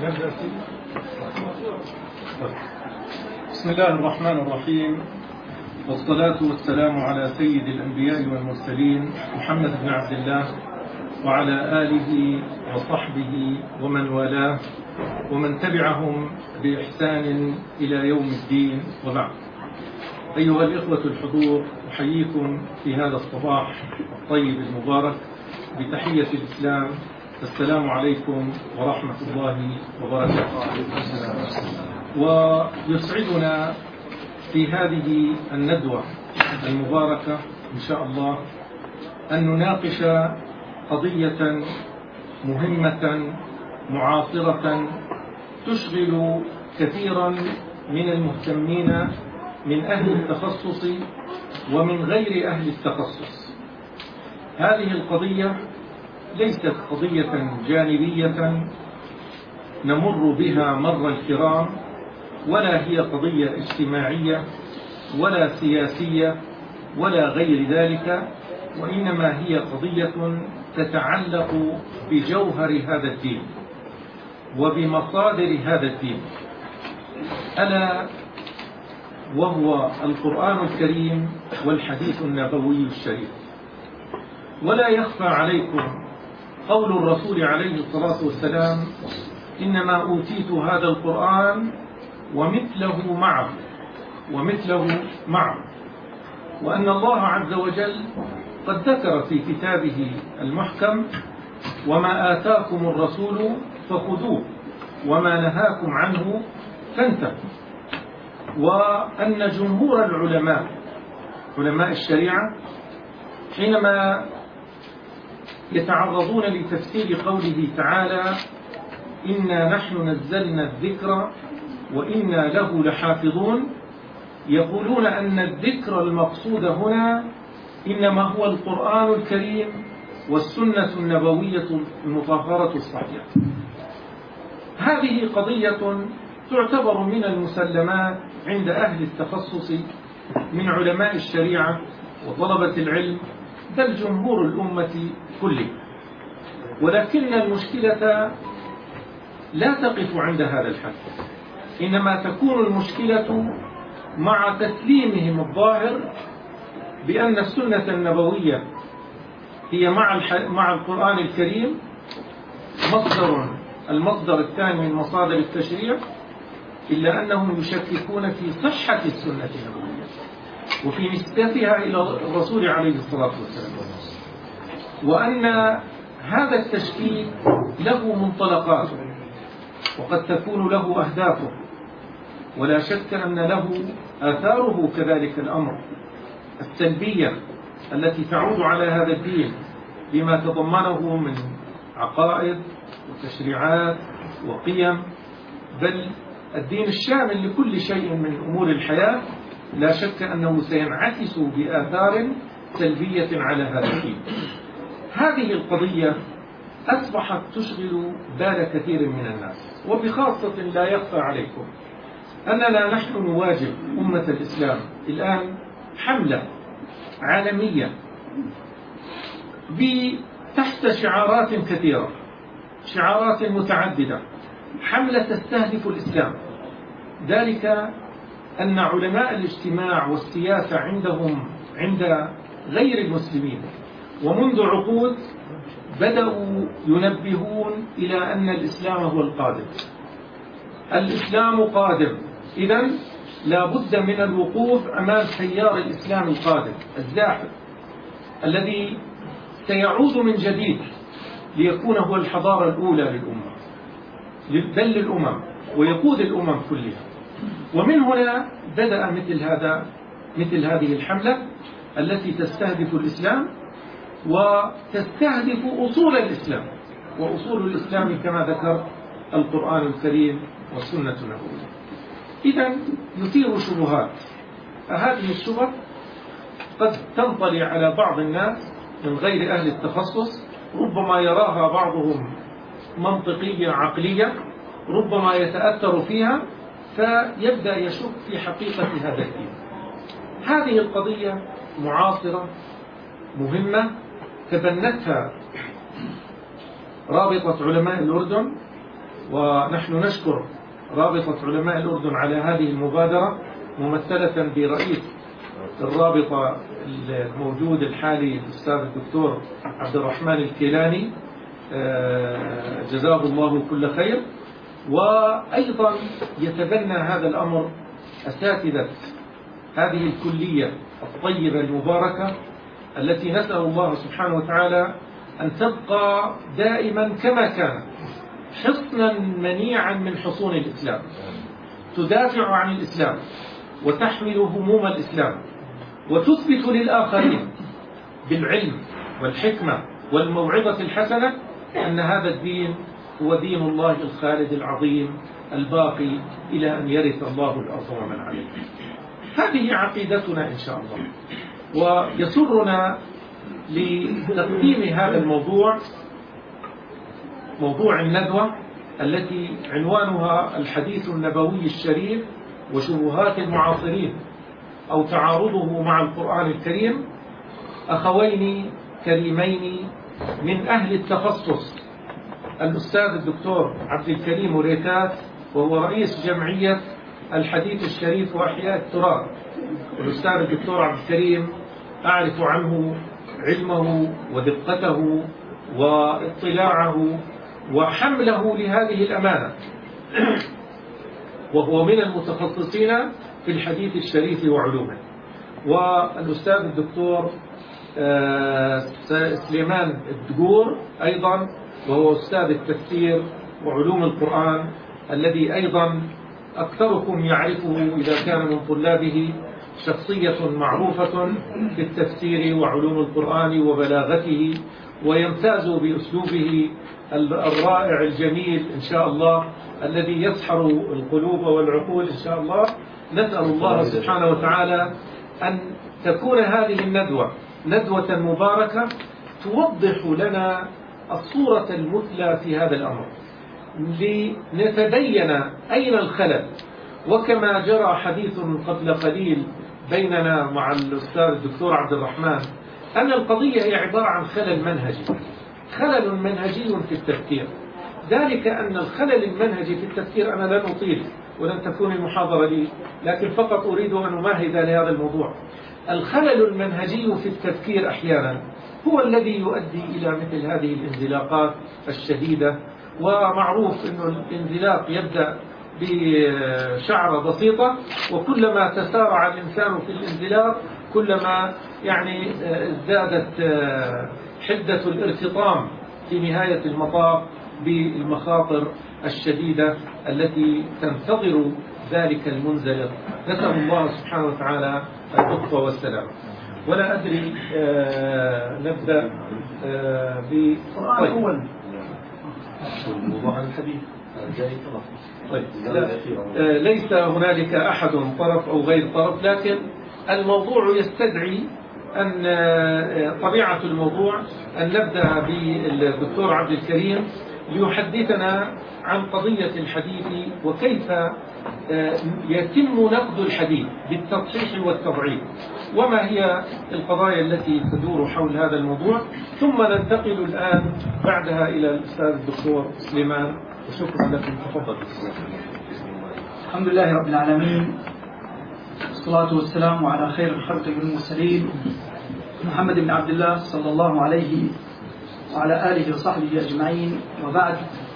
بسم الله الرحمن الرحيم، والصلاة والسلام على سيد الأنبياء والمرسلين محمد بن عبد الله وعلى آله وصحبه ومن والاه ومن تبعهم بإحسان إلى يوم الدين، وبعد. أيها الإخوة الحضور، أحييكم في هذا الصباح الطيب المبارك بتحية الإسلام. السلام عليكم ورحمة الله وبركاته. ويسعدنا في هذه الندوة المباركة إن شاء الله أن نناقش قضية مهمة معاصرة تشغل كثيرا من المهتمين من أهل التخصص ومن غير أهل التخصص. هذه القضية ليست قضية جانبية نمر بها مر الكرام، ولا هي قضية اجتماعية ولا سياسية ولا غير ذلك، وإنما هي قضية تتعلق بجوهر هذا الدين وبمصادر هذا الدين، ألا وهو القرآن الكريم والحديث النبوي الشريف. ولا يخفى عليكم قول الرسول عليه الصلاة والسلام: إنما أوتيت هذا القرآن ومثله معه، وأن الله عز وجل قد ذكر في كتابه المحكم: وما آتاكم الرسول فخذوه وما نهاكم عنه فانتهوا. وأن جمهور العلماء، علماء الشريعة، حينما يتعرضون لتفسير قوله تعالى: إنا نحن نزلنا الذكر وإنا له لحافظون، يقولون أن الذكر المقصود هنا إنما هو القرآن الكريم والسنة النبوية المطهرة الصحيحة. هذه قضية تعتبر من المسلمات عند أهل التخصص من علماء الشريعة وطلبة العلم، بل جمهور الأمة كله. ولكن المشكلة لا تقف عند هذا الحد، إنما تكون المشكلة مع تسليمهم الظاهر بأن السنة النبوية هي مع القرآن الكريم المصدر الثاني من مصادر التشريع، إلا أنهم يشككون في صحة السنة النبوية وفي نسبتها إلى الرسول عليه الصلاة والسلام، وأن هذا التشكيك له منطلقاته وقد تكون له أهدافه، ولا شك أن له آثاره كذلك الأمر السلبية التي تعود على هذا الدين بما تضمنه من عقائد وتشريعات وقيم، بل الدين الشامل لكل شيء من أمور الحياة. لا شك أنه سينعكس بآثار سلبية على هذا الدين. هذه القضية أصبحت تشغل بال كثير من الناس، وبخاصة لا يخفى عليكم أننا نحن نواجه أمة الإسلام الآن حملة عالمية تحت شعارات كثيرة، شعارات متعددة، حملة تستهدف الإسلام. ذلك أن علماء الاجتماع والسياسة عند غير المسلمين ومنذ عقود بدأوا ينبهون إلى أن الإسلام هو القادم. الإسلام قادم، إذن لا بد من الوقوف أمام تيار الإسلام القادم الزاحف الذي سيعود من جديد ليكون هو الحضارة الأولى للأمة، بل للأمم، ويقود الأمم كلها. ومن هنا بدأ مثل هذه الحملة التي تستهدف الإسلام وتستهدف أصول الإسلام، وأصول الإسلام كما ذكر القرآن الكريم والسنة النبوية. إذن يثير شبهات، هذه الشبهات قد تنطلي على بعض الناس من غير أهل التخصص، ربما يراها بعضهم منطقية عقلية، ربما يتأثر فيها فيبدأ يشك في حقيقة هذا الدين. هذه القضية معاصرة مهمة تبنتها رابطة علماء الأردن ونحن نشكر رابطة علماء الأردن على هذه المبادرة ممثلة برئيس الرابطة الموجود الحالي الأستاذ الدكتور عبد الرحمن الكيلاني، جزاه الله كل خير. وأيضا يتبنى هذا الأمر أساتذة هذه الكلية الطيبة المباركة التي نسأل الله سبحانه وتعالى أن تبقى دائما كما كانت، حصنا منيعا من حصون الإسلام، تدافع عن الإسلام وتحمل هموم الإسلام وتثبت للآخرين بالعلم والحكمة والموعظة الحسنة أن هذا الدين هو دين الله الخالد العظيم الباقي إلى أن يرث الله الأرض ومن عليها. هذه عقيدتنا إن شاء الله. ويسرنا لتقديم هذا الموضوع، موضوع الندوة التي عنوانها الحديث النبوي الشريف وشبهات المعاصرين أو تعارضه مع القرآن الكريم، أخوين كريمين من أهل التخصص، الأستاذ الدكتور عبد الكريم ريتات وهو رئيس جمعية الحديث الشريف وأحياء التراث. والأستاذ الدكتور عبد الكريم أعرف عنه علمه ودقته واطلاعه وحمله لهذه الأمانة، وهو من المتخصصين في الحديث الشريف وعلومه. والأستاذ الدكتور سليمان الدقور أيضا، وهو أستاذ التفسير وعلوم القرآن، الذي أيضا أكثركم يعرفه إذا كان من طلابه شخصية معروفة في التفسير وعلوم القرآن وبلاغته، ويمتاز بأسلوبه الرائع الجميل إن شاء الله الذي يسحر القلوب والعقول إن شاء الله. نسأل الله سبحانه وتعالى أن تكون هذه الندوة ندوة مباركة توضح لنا الصورة المثلى في هذا الأمر، لنتبين أين الخلل. وكما جرى حديث قبل قليل بيننا مع الأستاذ الدكتور عبد الرحمن أن القضية هي عبارة عن خلل منهجي، خلل منهجي في التفكير. ذلك أن الخلل المنهجي في التفكير، أنا لن أطيل ولن تكون المحاضرة لي، لكن فقط أريد أن أمهد لهذا الموضوع. الخلل المنهجي في التفكير أحيانا هو الذي يؤدي إلى مثل هذه الانزلاقات الشديدة. ومعروف أن الانزلاق يبدأ بشعرة بسيطة، وكلما تسارع الإنسان في الانزلاق كلما يعني ازدادت حدة الارتطام في نهاية المطاف بالمخاطر الشديدة التي تنتظر ذلك المنزلق. نسأل الله سبحانه وتعالى اللطف والسلام. ولا أدري نبدأ بالقرآن أولا. موضوع الحديث طيب. ليس هنالك أحد طرف أو غير طرف، لكن الموضوع يستدعي أن طبيعة الموضوع أن نبدأ بالدكتور عبد الكريم ليحدثنا عن قضية الحديث وكيف يتم نقد الحديث بالتصحيح والتضعيف، وما هي القضايا التي تدور حول هذا الموضوع. ثم ننتقل الآن بعدها إلى الأستاذ الدكتور سليمان. وشكرا لكم، تفضل. الحمد لله رب العالمين، والصلاة والسلام على خير الخلق والمرسلين محمد بن عبد الله صلى الله عليه وعلى آله وصحبه أجمعين. وبعد،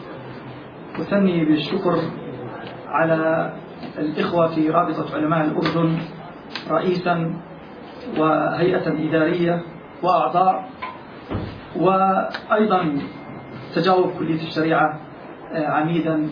أثني بالشكر على الإخوة في رابطة علماء الأردن رئيسا وهيئة إدارية وأعضاء، وأيضا تجاوب كلية الشريعة عميدا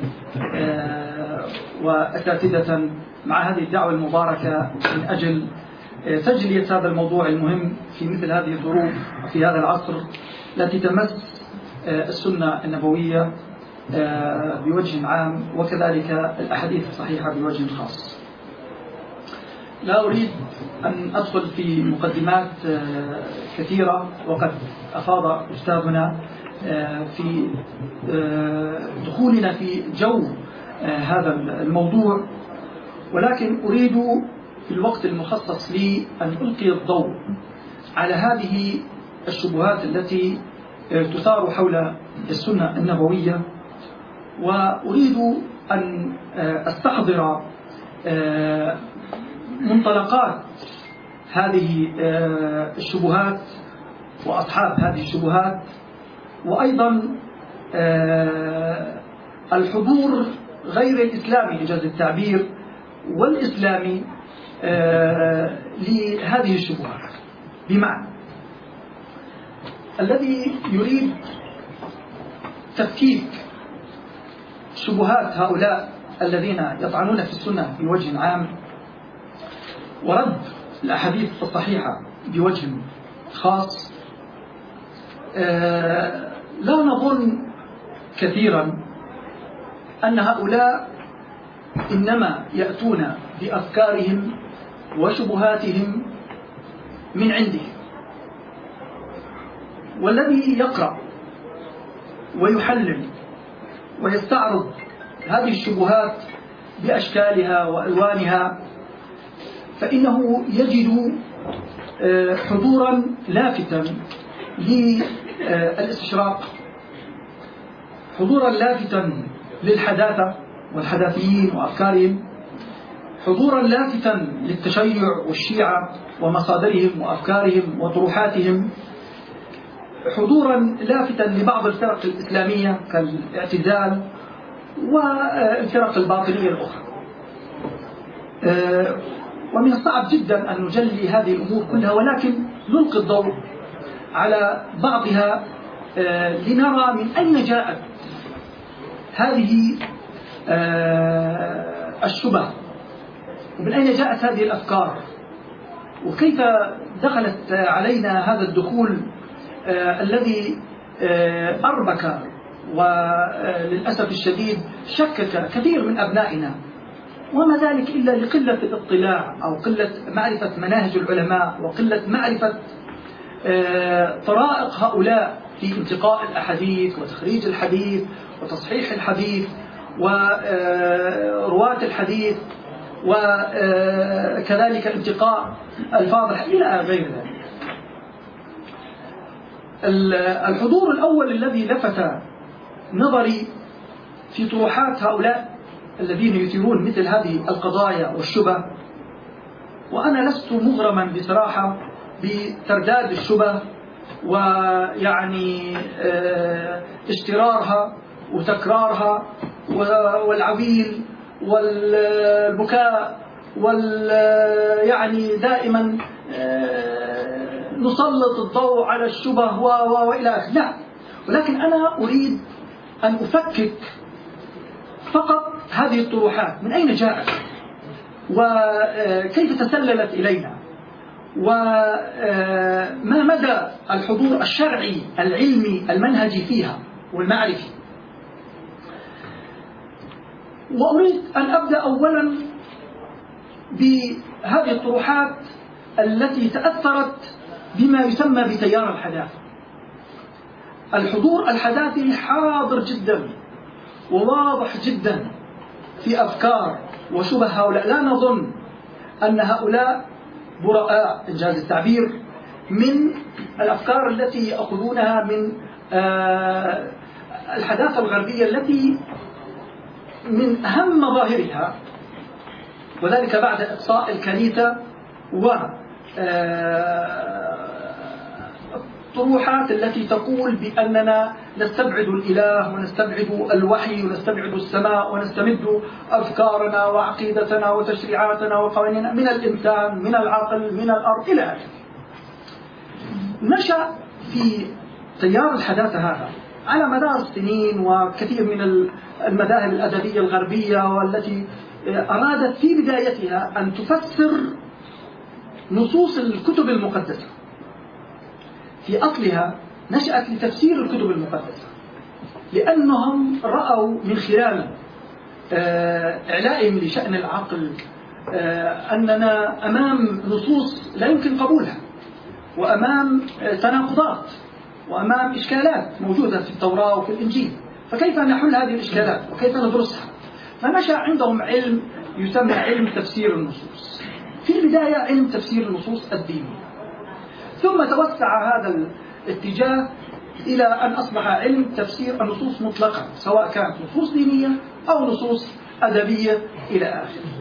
وأساتذة مع هذه الدعوة المباركة من أجل تجلية هذا الموضوع المهم في مثل هذه الظروف وفي هذا العصر التي تمس السنة النبوية بوجه عام، وكذلك الأحاديث الصحيحة بوجه خاص. لا أريد أن أدخل في مقدمات كثيرة، وقد أفاض أستاذنا في دخولنا في جو هذا الموضوع، ولكن أريد في الوقت المخصص لي أن ألقي الضوء على هذه الشبهات التي تثار حول السنة النبوية، وأريد أن أستحضر منطلقات هذه الشبهات وأصحاب هذه الشبهات، وأيضا الحضور غير الإسلامي إنجاز التعبير والإسلامي لهذه الشبهات. بمعنى الذي يريد تفكيك شبهات هؤلاء الذين يطعنون في السنة بوجه عام ورد الأحاديث الصحيحة بوجه خاص، لا نظن كثيرا أن هؤلاء إنما يأتون بأفكارهم وشبهاتهم من عندهم، والذي يقرأ ويحلل ويستعرض هذه الشبهات بأشكالها وألوانها فإنه يجد حضورا لافتا للاستشراق، حضورا لافتا للحداثة والحداثيين وأفكارهم، حضورا لافتا للتشيع والشيعة ومصادرهم وأفكارهم وطروحاتهم، حضورا لافتا لبعض الفرق الإسلامية كالاعتزال والفرق الباطنية الأخرى. ومن الصعب جدا أن نجلي هذه الأمور كلها، ولكن نلقي الضوء على بعضها لنرى من أين جاءت هذه الشبه، ومن أين جاءت هذه الأفكار، وكيف دخلت علينا هذا الدخول الذي أربك وللأسف الشديد شكك كثير من أبنائنا، وما ذلك إلا لقلة الاطلاع أو قلة معرفة مناهج العلماء وقلة معرفة طرائق هؤلاء في انتقاء الأحاديث وتخريج الحديث وتصحيح الحديث ورواة الحديث وكذلك انتقاء ألفاظ إلى غير ذلك. الحضور الأول الذي لفت نظري في طروحات هؤلاء الذين يثيرون مثل هذه القضايا والشبه، وأنا لست مغرما بصراحة بترداد الشبه ويعني اشترارها وتكرارها والعويل والبكاء يعني دائما نسلط الضوء على الشبه وإلى آخره، لا، ولكن أنا أريد أن أفكك فقط هذه الطروحات من أين جاءت وكيف تسللت إلينا وما مدى الحضور الشرعي العلمي المنهجي فيها والمعرفي. وأريد أن أبدأ أولا بهذه الطروحات التي تأثرت بما يسمى بتيار الحداثة. الحضور الحداثي حاضر جدا وواضح جدا في أفكار وشبه هؤلاء. لا نظن أن هؤلاء براء إنجاز التعبير من الأفكار التي يأخذونها من الحداثة الغربية التي من أهم مظاهرها، وذلك بعد إقصاء الكنيسة والطروحات التي تقول بأننا نستبعد الإله ونستبعد الوحي ونستبعد السماء ونستمد أفكارنا وعقيدتنا وتشريعاتنا وقوانيننا من الإنسان من العقل من الأرض إلى آخره. نشأ في تيار الحداثة هذا على مدار السنين وكثير من المذاهب الأدبية الغربية، والتي أرادت في بدايتها أن تفسر نصوص الكتب المقدسة. في أصلها نشأت لتفسير الكتب المقدسة، لأنهم رأوا من خلال إعلائهم لشأن العقل أننا أمام نصوص لا يمكن قبولها، وأمام تناقضات، وأمام إشكالات موجودة في التوراة وفي الإنجيل، فكيف نحل هذه الإشكالات وكيف ندرسها؟ فنشأ عندهم علم يسمى علم تفسير النصوص. في البداية علم تفسير النصوص الدينية، ثم توسع هذا الاتجاه إلى أن أصبح علم تفسير النصوص مطلقا، سواء كانت نصوص دينية أو نصوص أدبية إلى آخره.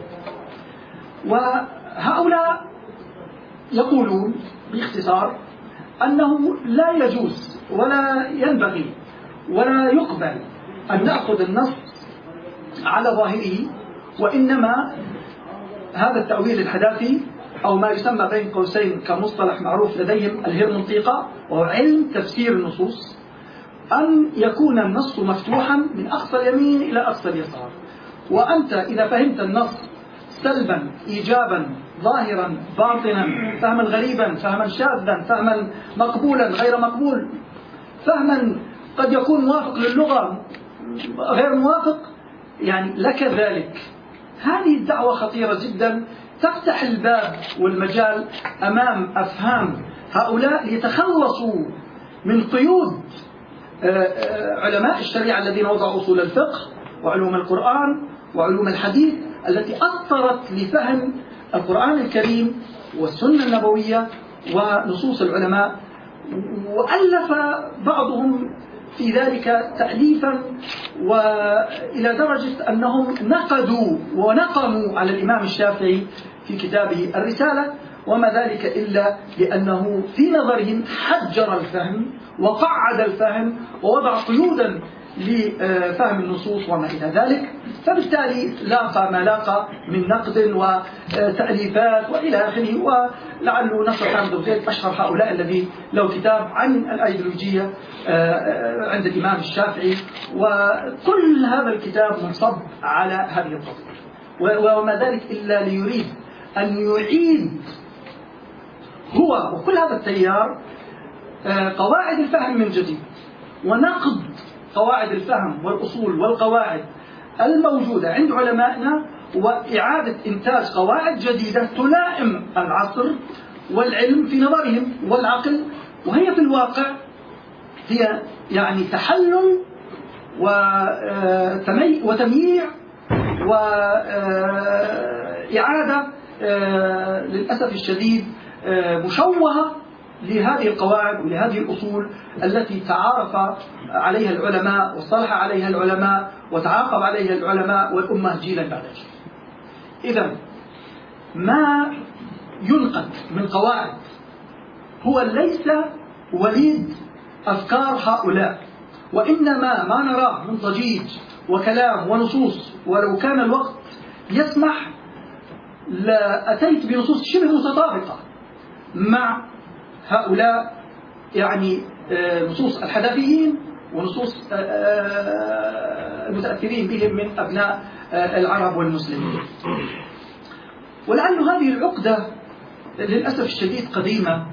وهؤلاء يقولون باختصار أنه لا يجوز ولا ينبغي ولا يقبل أن نأخذ النص على ظاهره، وإنما هذا التأويل الحداثي أو ما يسمى بين قوسين كمصطلح معروف لديهم الهرمنطيقة، وهو علم تفسير النصوص، أن يكون النص مفتوحا من أقصى اليمين إلى أقصى اليسار، وأنت إذا فهمت النص سلبا إيجابا ظاهرا باطنا، فهما غريبا فهما شاذا فهما مقبولا غير مقبول، فهما قد يكون موافق للغة غير موافق، يعني لك ذلك. هذه الدعوة خطيرة جدا، تفتح الباب والمجال أمام أفهام هؤلاء ليتخلصوا من قيود علماء الشريعة الذين وضعوا أصول الفقه وعلوم القرآن وعلوم الحديث التي أثرت لفهم القرآن الكريم والسنة النبوية ونصوص العلماء، وألف بعضهم في ذلك تأليفا، وإلى درجة أنهم نقدوا ونقموا على الإمام الشافعي في كتابه الرسالة، وما ذلك إلا لأنه في نظرهم حجر الفهم وقعد الفهم ووضع قيودا لفهم النصوص وما إلى ذلك، فبالتالي لاقى ما لاقى من نقد وتأليفات وإلى آخره. ولعله نصر حامد زيد أشهر هؤلاء الذي له كتاب عن الأيديولوجية عند الإمام الشافعي، وكل هذا الكتاب منصب على هذه القضية، وما ذلك إلا ليريد أن يعيد هو وكل هذا التيار قواعد الفهم من جديد، ونقد قواعد الفهم والأصول والقواعد الموجودة عند علمائنا، وإعادة إنتاج قواعد جديدة تلائم العصر والعلم في نظرهم والعقل، وهي في الواقع هي يعني تحلل وتمييع وإعادة للأسف الشديد مشوهة لهذه القواعد ولهذه الأصول التي تعارف عليها العلماء واصطلح عليها العلماء وتعاقب عليها العلماء والأمة جيلا بعد جيل. إذن ما ينقد من قواعد هو ليس وليد أفكار هؤلاء، وإنما ما نراه من ضجيج وكلام ونصوص، ولو كان الوقت يسمح لأتيت بنصوص شبه متطابقة مع هؤلاء، يعني نصوص الحداثيين ونصوص المتأثرين بهم من أبناء العرب والمسلمين. ولعل هذه العقدة للأسف الشديد قديمة،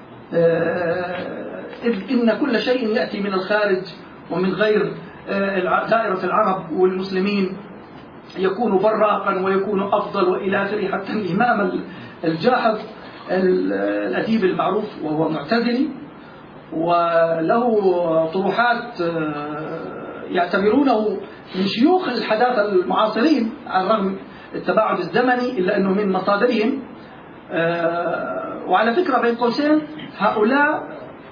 إذ إن كل شيء يأتي من الخارج ومن غير دائرة العرب والمسلمين يكون براقا ويكون أفضل وإلى آخره. حتى الإمام الجاحظ الأديب المعروف وهو معتزلي وله طروحات يعتبرونه من شيوخ الحداثة المعاصرين على الرغم التباعد الزمني، إلا أنه من مصادرهم. وعلى فكرة بين قوسين هؤلاء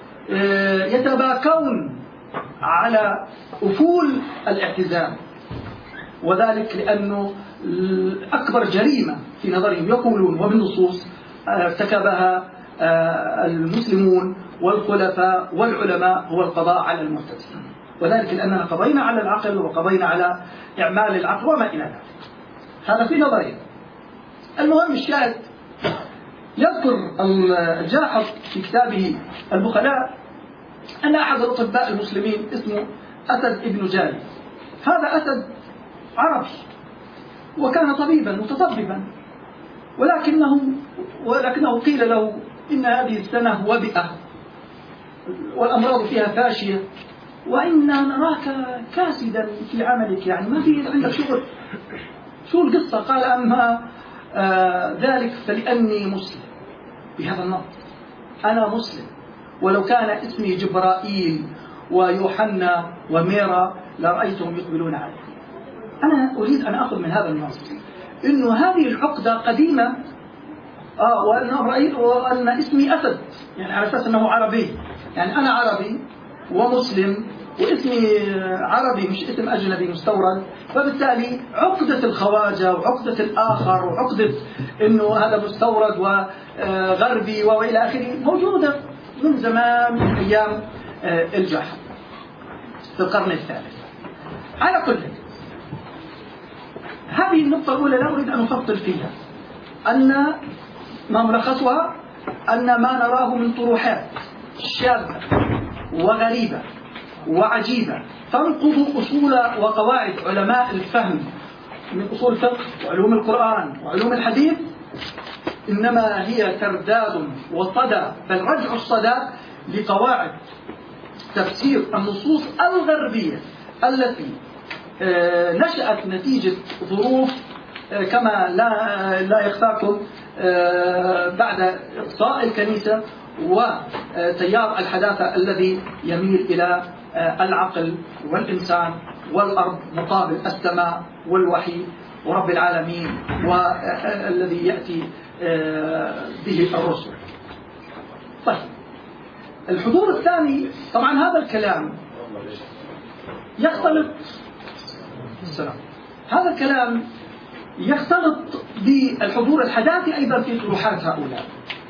يتباكون على أفول الاعتزال، وذلك لأنه أكبر جريمة في نظرهم يقولون وبالنصوص ارتكبها المسلمون والخلفاء والعلماء هو القضاء على المعتزلة، وذلك لأننا قضينا على العقل وقضينا على إعمال العقل وما إلى ذلك. هذا في نظرهم. المهم الشاهد يذكر الجاحظ في كتابه البخلاء أن أحد الأطباء المسلمين اسمه أسد ابن جالي. هذا أسد عربي وكان طبيبا متطببا، ولكنه قيل له إن هذه السنة وبئة والأمراض فيها فاشية، وإنا نراك كاسدا في عملك، يعني ما في عندك شغل. شو القصة؟ قال أما ذلك فلأني مسلم بهذا النص، أنا مسلم، ولو كان اسمي جبرائيل ويوحنا وميرا لرأيتهم يقبلون علي. أنا أريد أن أخذ من هذا النص إنه هذه العقدة قديمة، وأن اسمي أسد، يعني على أساس أنه عربي، يعني أنا عربي ومسلم واسمي عربي مش اسم أجنبي مستورد، فبالتالي عقدة الخواجة وعقدة الآخر وعقدة أنه هذا مستورد وغربي وإلى آخره موجودة من زمان، من أيام الجاحظ في القرن الثالث. على كل هذه النقطة الأولى لا أريد أن أفصل فيها، أن ما ملخصها أن ما نراه من طروحات شاذة وغريبة وعجيبة تنقض أصول وقواعد علماء الفهم من أصول الفقه وعلوم القرآن وعلوم الحديث، إنما هي ترداد وصدى، بل رجع الصدى لقواعد تفسير النصوص الغربية التي نشأت نتيجة ظروف كما لا يخفاكم بعد إقصاء الكنيسة وتيار الحداثة الذي يميل إلى العقل والإنسان والأرض مقابل السماء والوحي ورب العالمين والذي يأتي به الرسل. طيب الحضور الثاني، طبعا هذا الكلام يختلط هذا الكلام يختلط بالحضور الحداثي أيضا في طروحات هؤلاء،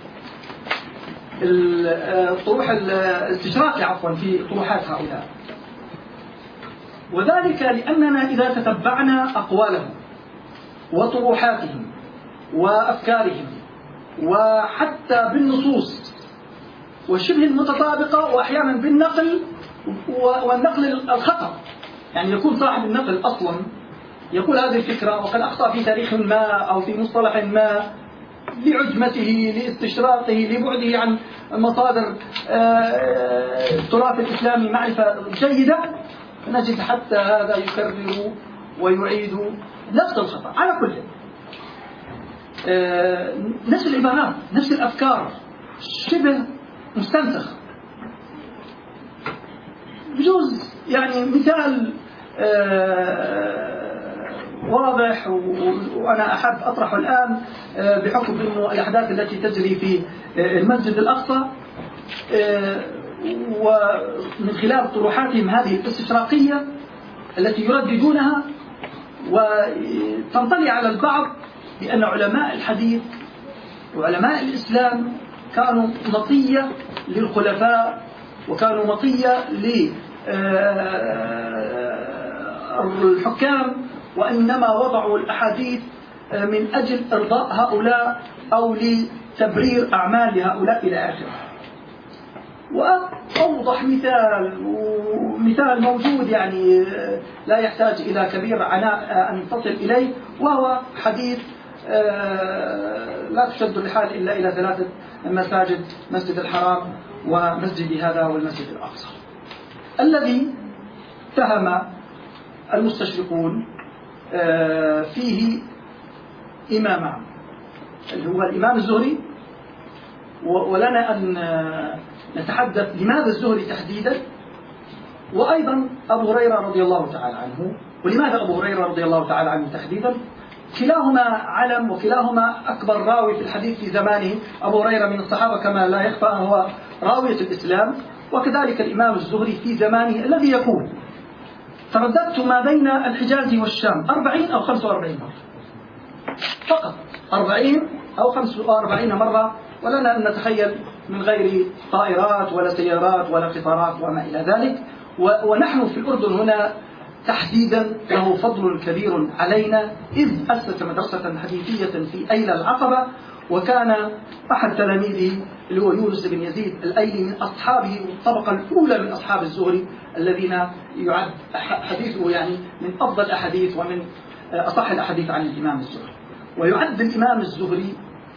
الطروح الاستشراقي عفوا في طروحات هؤلاء، وذلك لأننا إذا تتبعنا أقوالهم وطروحاتهم وأفكارهم وحتى بالنصوص وشبه المتطابقة وأحيانا بالنقل والنقل الخطأ، يعني يكون صاحب النقل أصلا يقول هذه الفكرة وقد أخطأ في تاريخ ما أو في مصطلح ما لعجمته لاستشراقه لبعده عن مصادر التراث الإسلامي معرفة جيدة، نجد حتى هذا يكرر ويعيد نفس الخطأ. على كل نفس العبارات نفس الأفكار شبه مستنسخ. بجوز يعني مثال واضح وأنا أحب أطرحه الآن بحكم أنه الأحداث التي تجري في المسجد الأقصى ومن خلال طروحاتهم هذه الاستشراقية التي يرددونها، وتنطلي على البعض بأن علماء الحديث وعلماء الإسلام كانوا مطية للخلفاء وكانوا مطية للحكام، وإنما وضعوا الأحاديث من أجل إرضاء هؤلاء أو لتبرير أعمال لهؤلاء إلى آخره. وأوضح مثال موجود يعني لا يحتاج إلى كبير عناء أن تصل إليه، وهو حديث لا تشد الرحال إلا إلى 3 مساجد، مسجد الحرام ومسجد هذا والمسجد الأقصى، الذي اتهم المستشرقون فيه إمامان اللي هو الإمام الزهري، ولنا أن نتحدث لماذا الزهري تحديدا، وأيضا أبو هريرة رضي الله تعالى عنه. ولماذا أبو هريرة رضي الله تعالى عنه تحديدا؟ كلاهما علم وكلاهما أكبر راوي في الحديث في زمانه. أبو هريرة من الصحابة كما لا يخفى هو راوية الإسلام، وكذلك الإمام الزهري في زمانه الذي يقول ترددت ما بين الحجاز والشام 40 أو 45 مرة فقط، 40 أو 45 مرة، ولنا أن نتخيل من غير طائرات ولا سيارات ولا قطارات وما إلى ذلك. ونحن في الأردن هنا تحديدا له فضل كبير علينا، إذ أسس مدرسة حديثية في أيلة العقبة، وكان أحد تلاميذه اللي هو يونس بن يزيد الأيلي من أصحابه الطبقة الأولى من أصحاب الزهري، الذين يعد حديثه يعني من أفضل الأحاديث ومن أصح الأحاديث عن الإمام الزهري. ويعد الإمام الزهري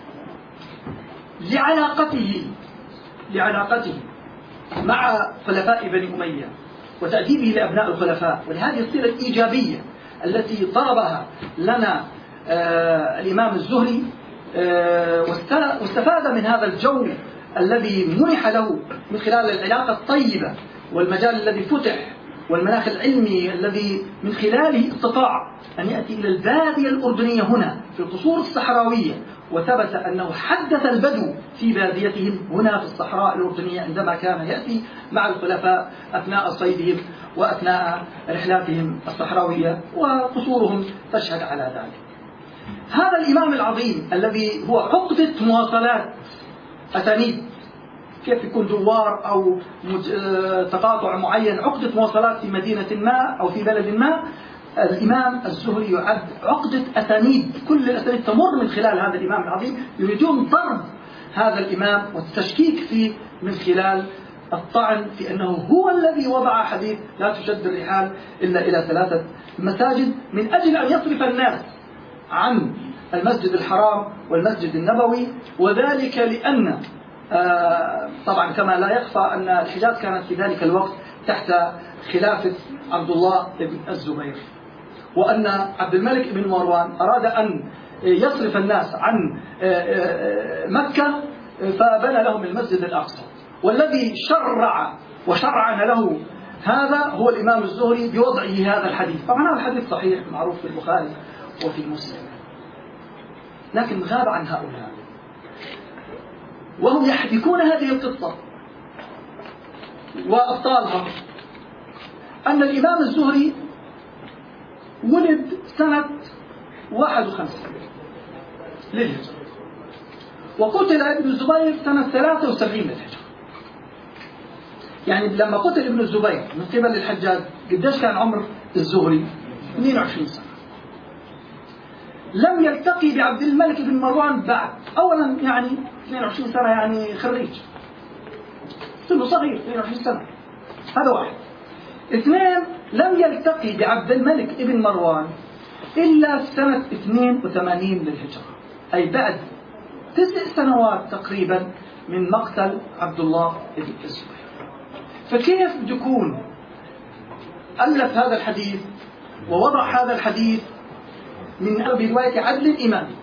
لعلاقته مع خلفاء بني أمية وتأديبه لأبناء الخلفاء، ولهذه الصلة الإيجابية التي ضربها لنا الإمام الزهري، واستفاد من هذا الجو الذي منح له من خلال العلاقة الطيبة والمجال الذي فتح والمناخ العلمي الذي من خلاله استطاع أن يأتي إلى البادية الأردنية هنا في القصور الصحراوية، وثبت أنه حدث البدو في باديتهم هنا في الصحراء الأردنية عندما كان يأتي مع الخلفاء أثناء صيدهم وأثناء رحلاتهم الصحراوية، وقصورهم تشهد على ذلك. هذا الإمام العظيم الذي هو عقدة مواصلات أسانيد، كيف يكون دوار أو تقاطع معين، عقدة مواصلات في مدينة ما أو في بلد ما، الإمام الزهري يعد عقدة أسانيد، كل الأسانيد تمر من خلال هذا الإمام العظيم. يريدون ضرب هذا الإمام والتشكيك فيه من خلال الطعن في أنه هو الذي وضع حديث لا تشد الرحال إلا إلى 3 مساجد، من أجل أن يصرف الناس عن المسجد الحرام والمسجد النبوي. وذلك لأن طبعا كما لا يخفى أن الحجاز كانت في ذلك الوقت تحت خلافة عبد الله بن الزبير، وأن عبد الملك بن مروان أراد أن يصرف الناس عن مكة فبنى لهم المسجد الأقصى، والذي شرع وشرعن له هذا هو الإمام الزهري بوضعه هذا الحديث. طبعا هذا الحديث صحيح معروف في البخاري وفي مسلم، لكن غاب عن هؤلاء وهم يحدثون هذه القصة وأبطالها. أن الإمام الزهري ولد سنة 51 للهجرة، وقتل ابن الزبير سنة 73 للهجرة. يعني لما قتل ابن الزبير من قبل الحجاج قديش كان عمر الزهري؟ 22 سنة. لم يلتقي بعبد الملك بن مروان بعد. أولا يعني 22 سنة يعني خريج، سنه صغير 22 سنة، هذا واحد. 2، لم يلتقي بعبد الملك بن مروان إلا في سنة 82 للهجرة، أي بعد 9 سنوات تقريبا من مقتل عبد الله بن الزبير. فكيف يكون ألف هذا الحديث ووضع هذا الحديث من رواية عدل إمامي،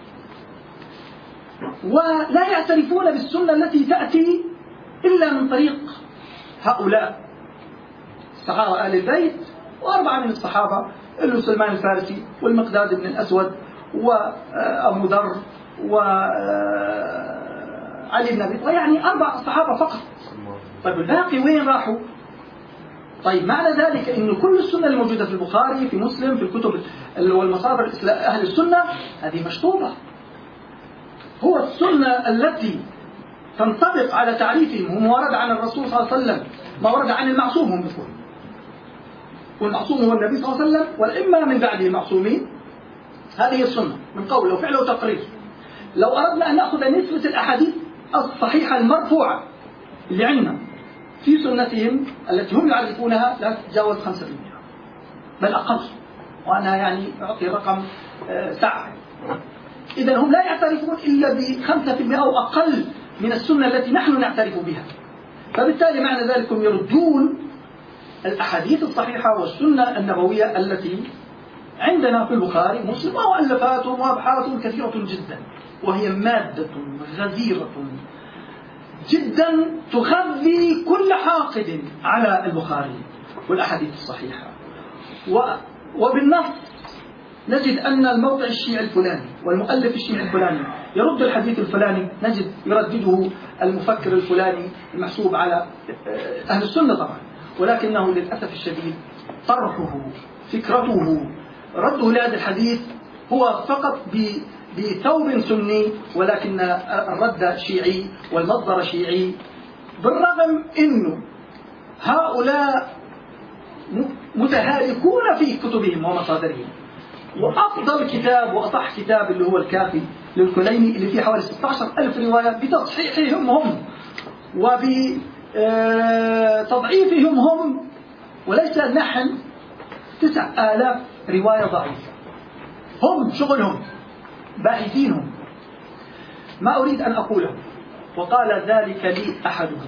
ولا يعترفون بالسنة التي تأتي إلا من طريق هؤلاء الصحابة آل البيت، و4 من الصحابة اللي سلمان الفارسي والمقداد بن الأسود وأبو ذر وعلي بن أبي طالب، يعني 4 صحابة فقط. طيب الباقي وين راحوا؟ طيب معنى ذلك أن كل السنة الموجودة في البخاري في مسلم في الكتب والمصادر أهل السنة هذه مشطوبة. هو السنة التي تنطبق على تعريفهم هم ورد عن الرسول صلى الله عليه وسلم، ما ورد عن المعصوم هم يقول، والمعصوم هو النبي صلى الله عليه وسلم والإمة من بعده المعصومين. هذه السنة من قول وفعل وتقرير. لو أردنا أن نأخذ نسبة الأحاديث الصحيحة المرفوعة اللي عندنا في سنتهم التي هم يعرفونها لا تتجاوز 5%، بل أقل، وأنا يعني أعطي رقم ساعة. إذا هم لا يعترفون إلا ب5% أو أقل من السنة التي نحن نعترف بها. فبالتالي معنى ذلك هم يردون الأحاديث الصحيحة والسنة النبوية التي عندنا في البخاري مسلم، ومؤلفاتهم وأبحاثهم كثيرة جدا، وهي مادة غزيرة جدا تخذي كل حاقد على البخاري والأحاديث الصحيحة. وبالنص نجد أن الموقع الشيعي الفلاني والمؤلف الشيعي الفلاني يرد الحديث الفلاني، نجد يردده المفكر الفلاني المحسوب على أهل السنة طبعا، ولكنه للأسف الشديد طرحه فكرته رده لهذا الحديث هو فقط بثوب سني، ولكن الرد شيعي والمصدر شيعي، بالرغم أنه هؤلاء متهالكون في كتبهم ومصادرهم. وأفضل كتاب وأصح كتاب اللي هو الكافي للكليني اللي فيه حوالي 16,000 رواية بتصحيحهم هم وبتضعيفهم هم، وليس نحن 9,000 رواية ضعيفة. هم شغلهم باحثينهم. ما أريد أن أقوله، وقال ذلك لي أحدهم.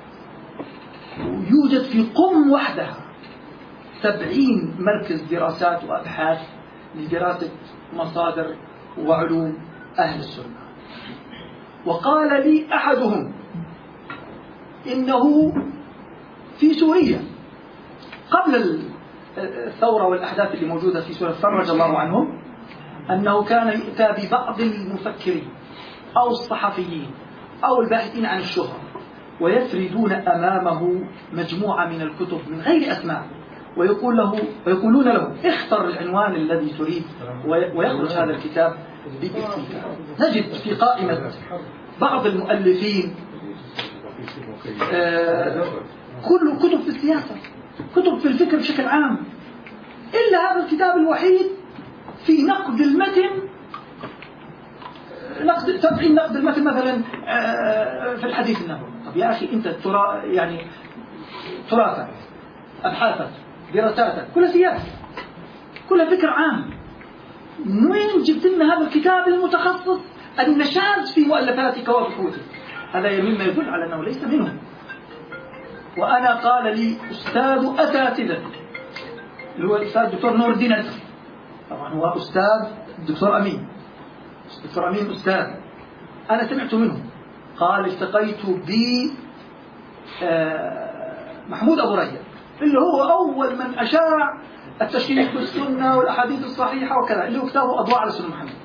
يوجد في قم وحدها 70 مركز دراسات وأبحاث لدراسة مصادر وعلوم أهل السنة. وقال لي أحدهم إنه في سوريا قبل الثورة والأحداث اللي موجودة في سورة الثور رضي الله عنهم، أنه كان يؤتى ببعض المفكرين أو الصحفيين أو الباحثين عن الشهرة ويفردون أمامه مجموعة من الكتب من غير أسماء، ويقولون له اختر العنوان الذي تريد ويخرج هذا الكتاب باسمك. نجد في قائمة بعض المؤلفين كل كتب في السياسة، كتب في الفكر بشكل عام، إلا هذا الكتاب الوحيد في نقد المتن، تبعين نقد المتن مثلا في الحديث النبوي. طب يا أخي أنت يعني تراثك، أبحاثك، دراساتك كلها سياسة، كلها فكر عام، من وين جبت لنا هذا الكتاب المتخصص النشاز في مؤلفاتك وبحوثك؟ هذا مما يدل على أنه ليس منهم. وأنا قال لي أستاذ أساتذة اللي هو الأستاذ الدكتور نور الدين الأسري، طبعا هو أستاذ الدكتور أمين، الدكتور أمين أستاذ، أنا سمعت منه قال التقيت ب محمود أبو ريا اللي هو أول من أشاع التشكيك بالسنة والأحاديث الصحيحة وكذا، اللي هو كتابه أضواء على سنة محمد.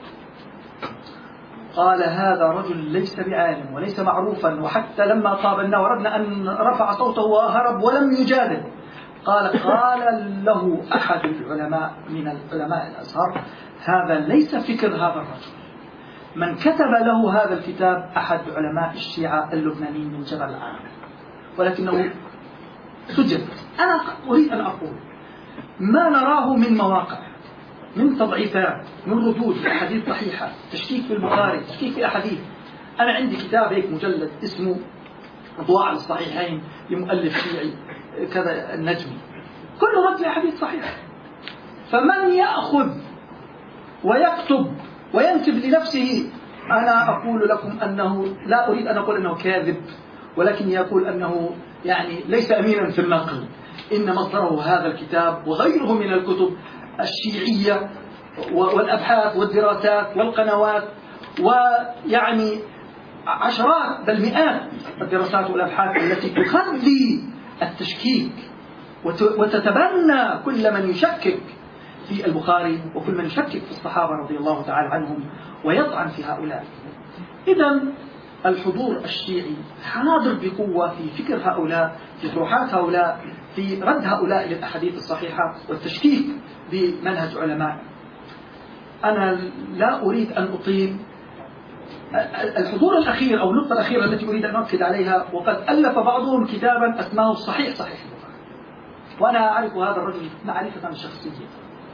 قال هذا رجل ليس بعالم وليس معروفا، وحتى لما قابلنا وردنا أن رفع صوته وهرب ولم يجادل. قال له أحد العلماء من العلماء الأزهر هذا ليس فكر هذا الرجل، من كتب له هذا الكتاب أحد علماء الشيعة اللبنانيين من جبل العالم، ولكنه سجن. أنا أريد أن أقول ما نراه من مواقع، من تضعيفات، من ردود لأحاديث صحيحة، تشكيك في البخاري، تشكيك في أحاديث. أنا عندي كتاب هيك مجلد اسمه أضواء على الصحيحين لمؤلف شيعي كذا النجمي، كله رد لأحاديث صحيحة. فمن يأخذ ويكتب وينسب لنفسه، أنا أقول لكم أنه لا أريد أن أقول أنه كاذب، ولكن يقول أنه يعني ليس أمينا في النقل، إن مصدره هذا الكتاب وغيره من الكتب الشيعية والأبحاث والدراسات والقنوات، ويعني عشرات بل مئات الدراسات والأبحاث التي تخلي التشكيك وتتبنى كل من يشكك في البخاري وكل من يشكك في الصحابة رضي الله تعالى عنهم ويطعن في هؤلاء. إذا الحضور الشيعي حاضر بقوة في فكر هؤلاء، في طروحات هؤلاء، في رد هؤلاء للأحاديث الصحيحة والتشكيك بمنهج علماء. أنا لا أريد أن أطيل. الحضور الأخير أو النقطة الأخيرة التي أريد أن أؤكد عليها، وقد ألف بعضهم كتابا أسماه صحيح البخاري، وأنا أعرف هذا الرجل معرفة شخصية،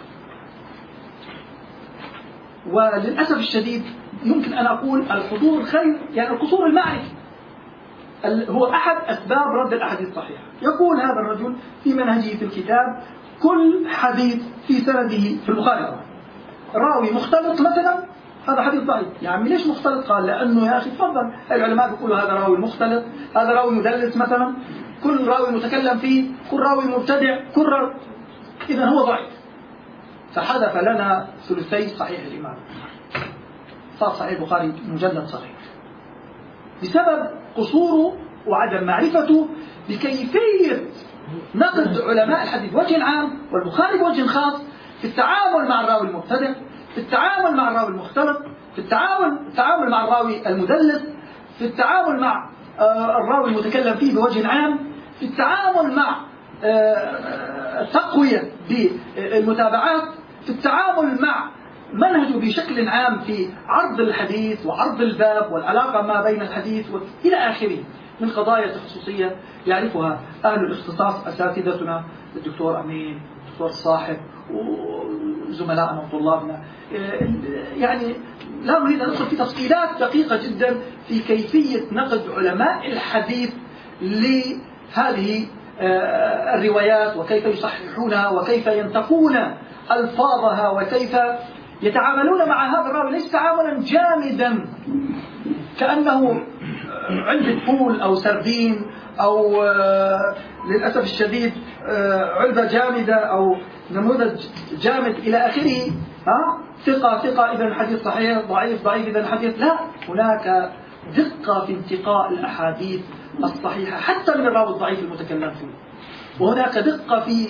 وللأسف الشديد يمكن أن أقول الحضور خير، يعني القصور المعرفي هو أحد أسباب رد الأحاديث الصحيحة. يقول هذا الرجل في منهجه في الكتاب كل حديث في سنده في البخاري راوي مختلط مثلا هذا حديث ضعيف. يا عمي ليش مختلط؟ قال لأنه يا أخي تفضل العلماء بيقولوا هذا راوي مختلط، هذا راوي مدلس مثلا، كل راوي متكلم فيه، كل راوي مبتدع، إذا هو ضعيف. فحذف لنا ثلثي صحيح الإمام، صار صحيح البخاري مجلد صغير بسبب قصوره وعدم معرفته بكيفية نقد علماء الحديث بوجه عام والبخاري بوجه خاص في التعامل مع الراوي المبتدع، في التعامل مع الراوي المختلط، في التعامل مع الراوي المدلس، في التعامل مع الراوي المتكلم فيه بوجه عام، في التعامل مع التقوية بالمتابعات، في التعامل مع منهجه بشكل عام في عرض الحديث وعرض الباب والعلاقة ما بين الحديث إلى آخره من قضايا تخصصية يعرفها أهل الاختصاص أساتذتنا، الدكتور أمين، الدكتور صاحب، وزملائنا وطلابنا. يعني لا نريد أن ندخل في تفصيلات دقيقة جدا في كيفية نقد علماء الحديث لهذه الروايات، وكيف يصححونها، وكيف ينتقون ألفاظها، وكيف يتعاملون مع هذا الراوي ليس تعاملا جامدا كأنه علبة فول أو سردين أو للأسف الشديد علبة جامدة أو نموذج جامد إلى آخره. ثقة إذا الحديث صحيح، ضعيف إذا الحديث لا. هناك دقة في انتقاء الأحاديث الصحيحة حتى من الراوي الضعيف المتكلم فيه. وهناك دقة في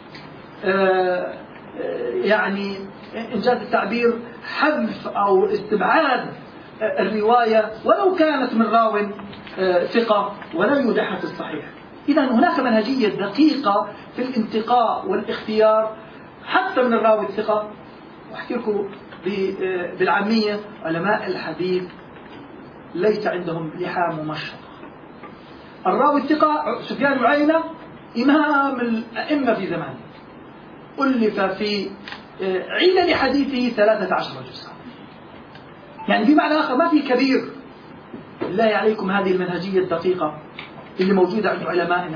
يعني إنجاز التعبير حذف أو استبعاد الرواية ولو كانت من راو ثقة ولا يودعها في الصحيح. إذا هناك منهجية دقيقة في الانتقاء والاختيار حتى من الراوي الثقة. وأحكي لكم بالعامية، علماء الحديث ليس عندهم لحى ممشطة. الراوي الثقة سفيان بن عيينة إمام الأئمة في زمانه، ألف في علل حديثه 13 جزءا. يعني بمعنى آخر ما في كبير. بالله عليكم هذه المنهجية الدقيقة اللي موجودة عند علمائنا،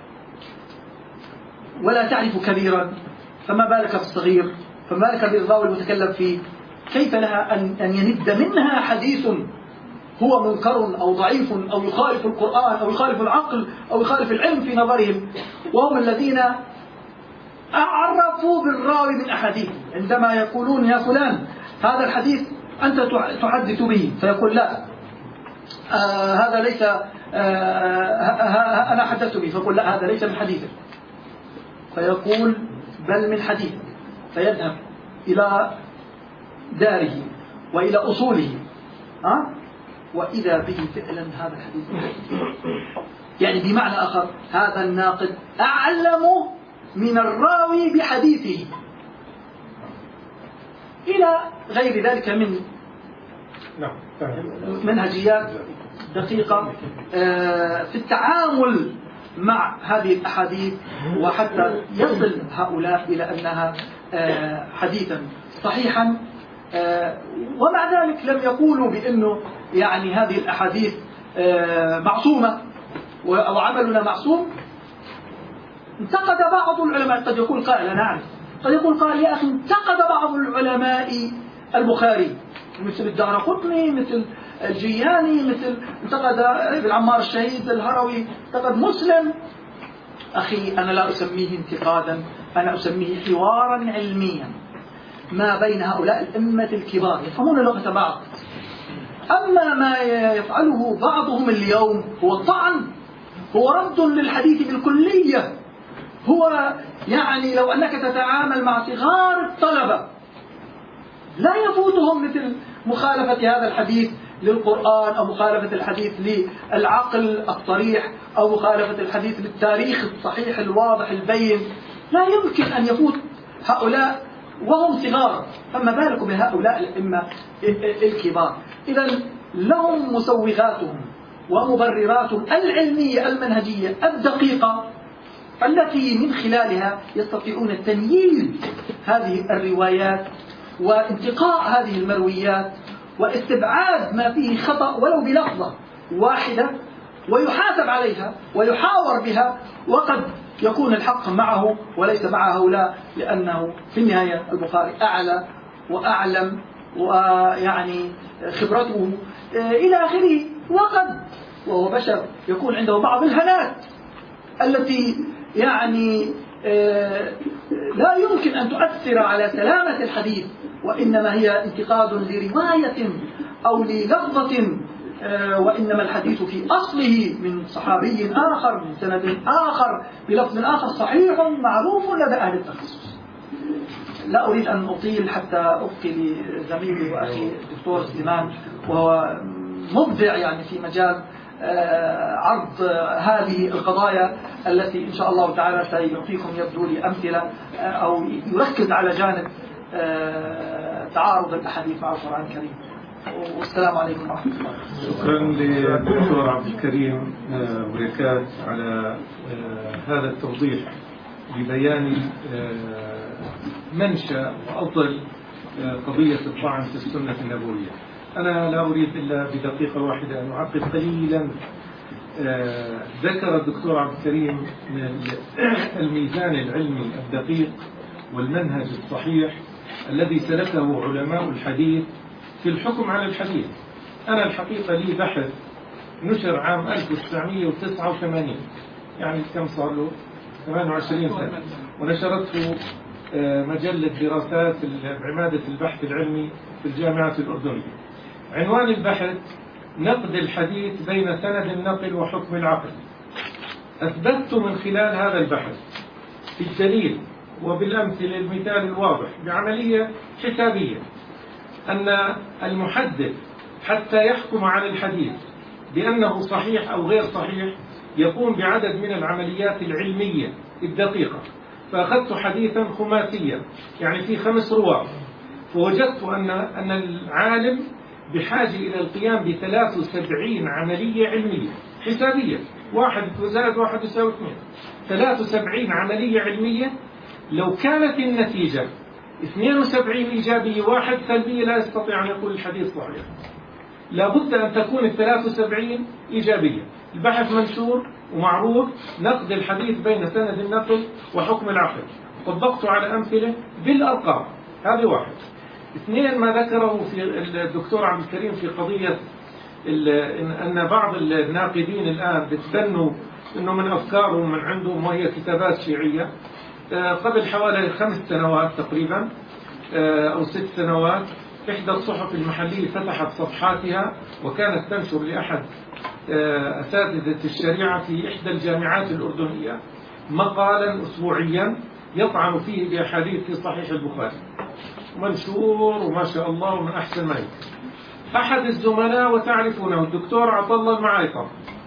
ولا تعرف كبيرا فما بالك بالصغير، فما بالك بالراوي المتكلم فيه. كيف لها أن يند منها حديث هو منكر أو ضعيف أو يخالف القرآن أو يخالف العقل أو يخالف العلم في نظرهم، وهم الذين أعرفوا بالراوي من أحاديث. عندما يقولون يا فلان هذا الحديث أنت تحدث به، فيقول لا هذا ليس أنا حدثت به، فيقول لا هذا ليس من حديثه، فيقول بل من حديث، فيذهب إلى داره وإلى أصوله وإذا به فعلا هذا الحديث. يعني بمعنى آخر هذا الناقد أعلم من الراوي بحديثه، إلى غير ذلك من منهجيات دقيقة في التعامل مع هذه الأحاديث، وحتى يصل هؤلاء إلى أنها حديثا صحيحا. ومع ذلك لم يقولوا بأنه يعني هذه الأحاديث معصومة أو عملنا معصوم. انتقد بعض العلماء، قد يقول قائل أنا أعرف، قد يقول قائل يا أخي انتقد بعض العلماء البخاري مثل الدارقطني، مثل الجياني، مثل انتقد ابن عمار الشهيد الهروي، انتقد مسلم. أخي أنا لا أسميه انتقادا، أنا أسميه حوارا علميا ما بين هؤلاء الأئمة الكبار يفهمون لغة بعض. أما ما يفعله بعضهم اليوم هو الطعن، هو رد للحديث بالكلية. هو يعني لو أنك تتعامل مع صغار الطلبة لا يفوتهم مثل مخالفة هذا الحديث للقرآن، أو مخالفة الحديث للعقل الصريح، أو مخالفة الحديث للتاريخ الصحيح الواضح البين. لا يمكن أن يفوت هؤلاء وهم صغار، فما بالكم بهؤلاء الأئمة الكبار. إذا لهم مسوغاتهم ومبرراتهم العلمية المنهجية الدقيقة التي من خلالها يستطيعون تمييز هذه الروايات وانتقاء هذه المرويات واستبعاد ما فيه خطأ ولو بلفظة واحدة، ويحاسب عليها ويحاور بها، وقد يكون الحق معه وليس مع هؤلاء، لأنه في النهاية البخاري أعلى وأعلم، ويعني خبرته إلى آخره. وقد وهو بشر يكون عنده بعض الهنات التي يعني لا يمكن أن تؤثر على سلامة الحديث، وإنما هي انتقاد لرواية أو للفظة، وإنما الحديث في أصله من صحابي آخر من سند آخر بلفظ آخر صحيح معروف لدى أهل التخصص. لا أريد أن أطيل حتى أبقي لزميلي وأخي الدكتور سليمان، وهو مبدع يعني في مجال عرض هذه القضايا التي إن شاء الله تعالى سيعطيكم يبدو لي أمثلة أو يركز على جانب تعارض الأحاديث مع القرآن الكريم. والسلام عليكم ورحمة الله. شكرا للدكتور عبد الكريم بركات على هذا التوضيح لبيان منشأ وأصل قضية الطعن في السنة النبوية. أنا لا أريد إلا بدقيقة واحدة أن أعقب قليلا. ذكر الدكتور عبد الكريم الميزان العلمي الدقيق والمنهج الصحيح الذي سلكه علماء الحديث في الحكم على الحديث. أنا الحقيقة لي بحث نشر عام 1989، يعني كم صار له 28 سنة، ونشرته مجلة دراسات عمادة البحث العلمي في الجامعة الأردنية. عنوان البحث: نقد الحديث بين سند النقل وحكم العقل. أثبتت من خلال هذا البحث بالدليل وبالأمثلة المثال الواضح بعملية حسابية أن المحدث حتى يحكم على الحديث بأنه صحيح أو غير صحيح يقوم بعدد من العمليات العلمية الدقيقة. فأخذت حديثا خماسيا يعني في 5 رواة، فوجدت أن العالم بحاجة إلى القيام ب73 عملية علمية حسابية، 1 زائد 1 يساوي 2، 73 عملية علمية. لو كانت النتيجة 72 إيجابية 1 سلبية لا يستطيع أن يقول الحديث صحيح. لابد أن تكون 73 إيجابية. البحث منشور ومعروض، نقد الحديث بين سند النقل وحكم العقل، طبقته على أمثلة بالأرقام. هذه 1. 2 ما ذكره في الدكتور عبد الكريم في قضية أن بعض الناقدين الآن بتبنوا أنه من أفكارهم من عندهم وهي كتابات شيعية. قبل حوالي 5 سنوات تقريبا أو 6 سنوات إحدى الصحف المحلية فتحت صفحاتها وكانت تنشر لأحد أساتذة الشريعة في إحدى الجامعات الأردنية مقالا أسبوعيا يطعن فيه بأحاديث في صحيح البخاري، منشور وما شاء الله ومن أحسن ما يمكن. أحد الزملاء وتعرفونه الدكتور عطلة المعايطة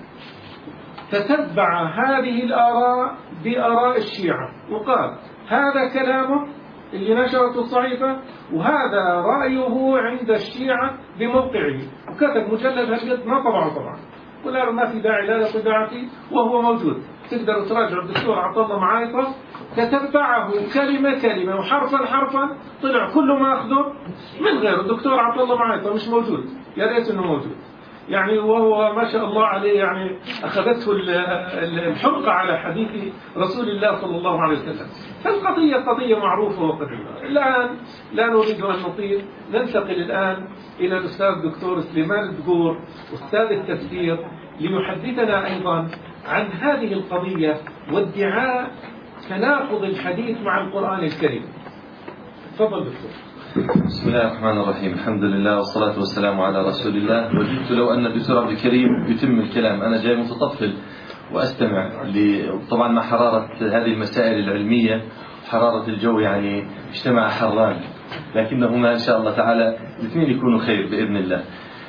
تتبع هذه الآراء بآراء الشيعة وقال هذا كلامه اللي نشرته الصحيفة وهذا رأيه عند الشيعة بموقعه، وكتب مجلد هالقد ما طبعا ولا ما في داعي لا لطباعتي وهو موجود. تقدروا تراجعوا الدكتور عطلة معايطة تتبعه كلمة وحرفا طلع كل ما أخذه من غيره. الدكتور عطلة معايطة مش موجود، يا ريت إنه موجود يعني، وهو ما شاء الله عليه يعني أخذته الحرقة على حديث رسول الله صلى الله عليه وسلم. فالقضية قضية معروفة وقديمة. الآن لا نريد أن نطيل، ننتقل الآن إلى الأستاذ الدكتور سليمان الدقور أستاذ التفسير ليحدثنا أيضا عن هذه القضية وادعاء تناقض الحديث مع القرآن الكريم. تفضل دكتور. بسم الله الرحمن الرحيم، الحمد لله والصلاة والسلام على رسول الله. وجدت لو أن الدكتور عبد الكريم يتم الكلام، أنا جاي متطفل وأستمع طبعا مع حرارة هذه المسائل العلمية حرارة الجو يعني اجتمع حران، لكنهما إن شاء الله تعالى الاثنين يكونوا خير بإذن الله.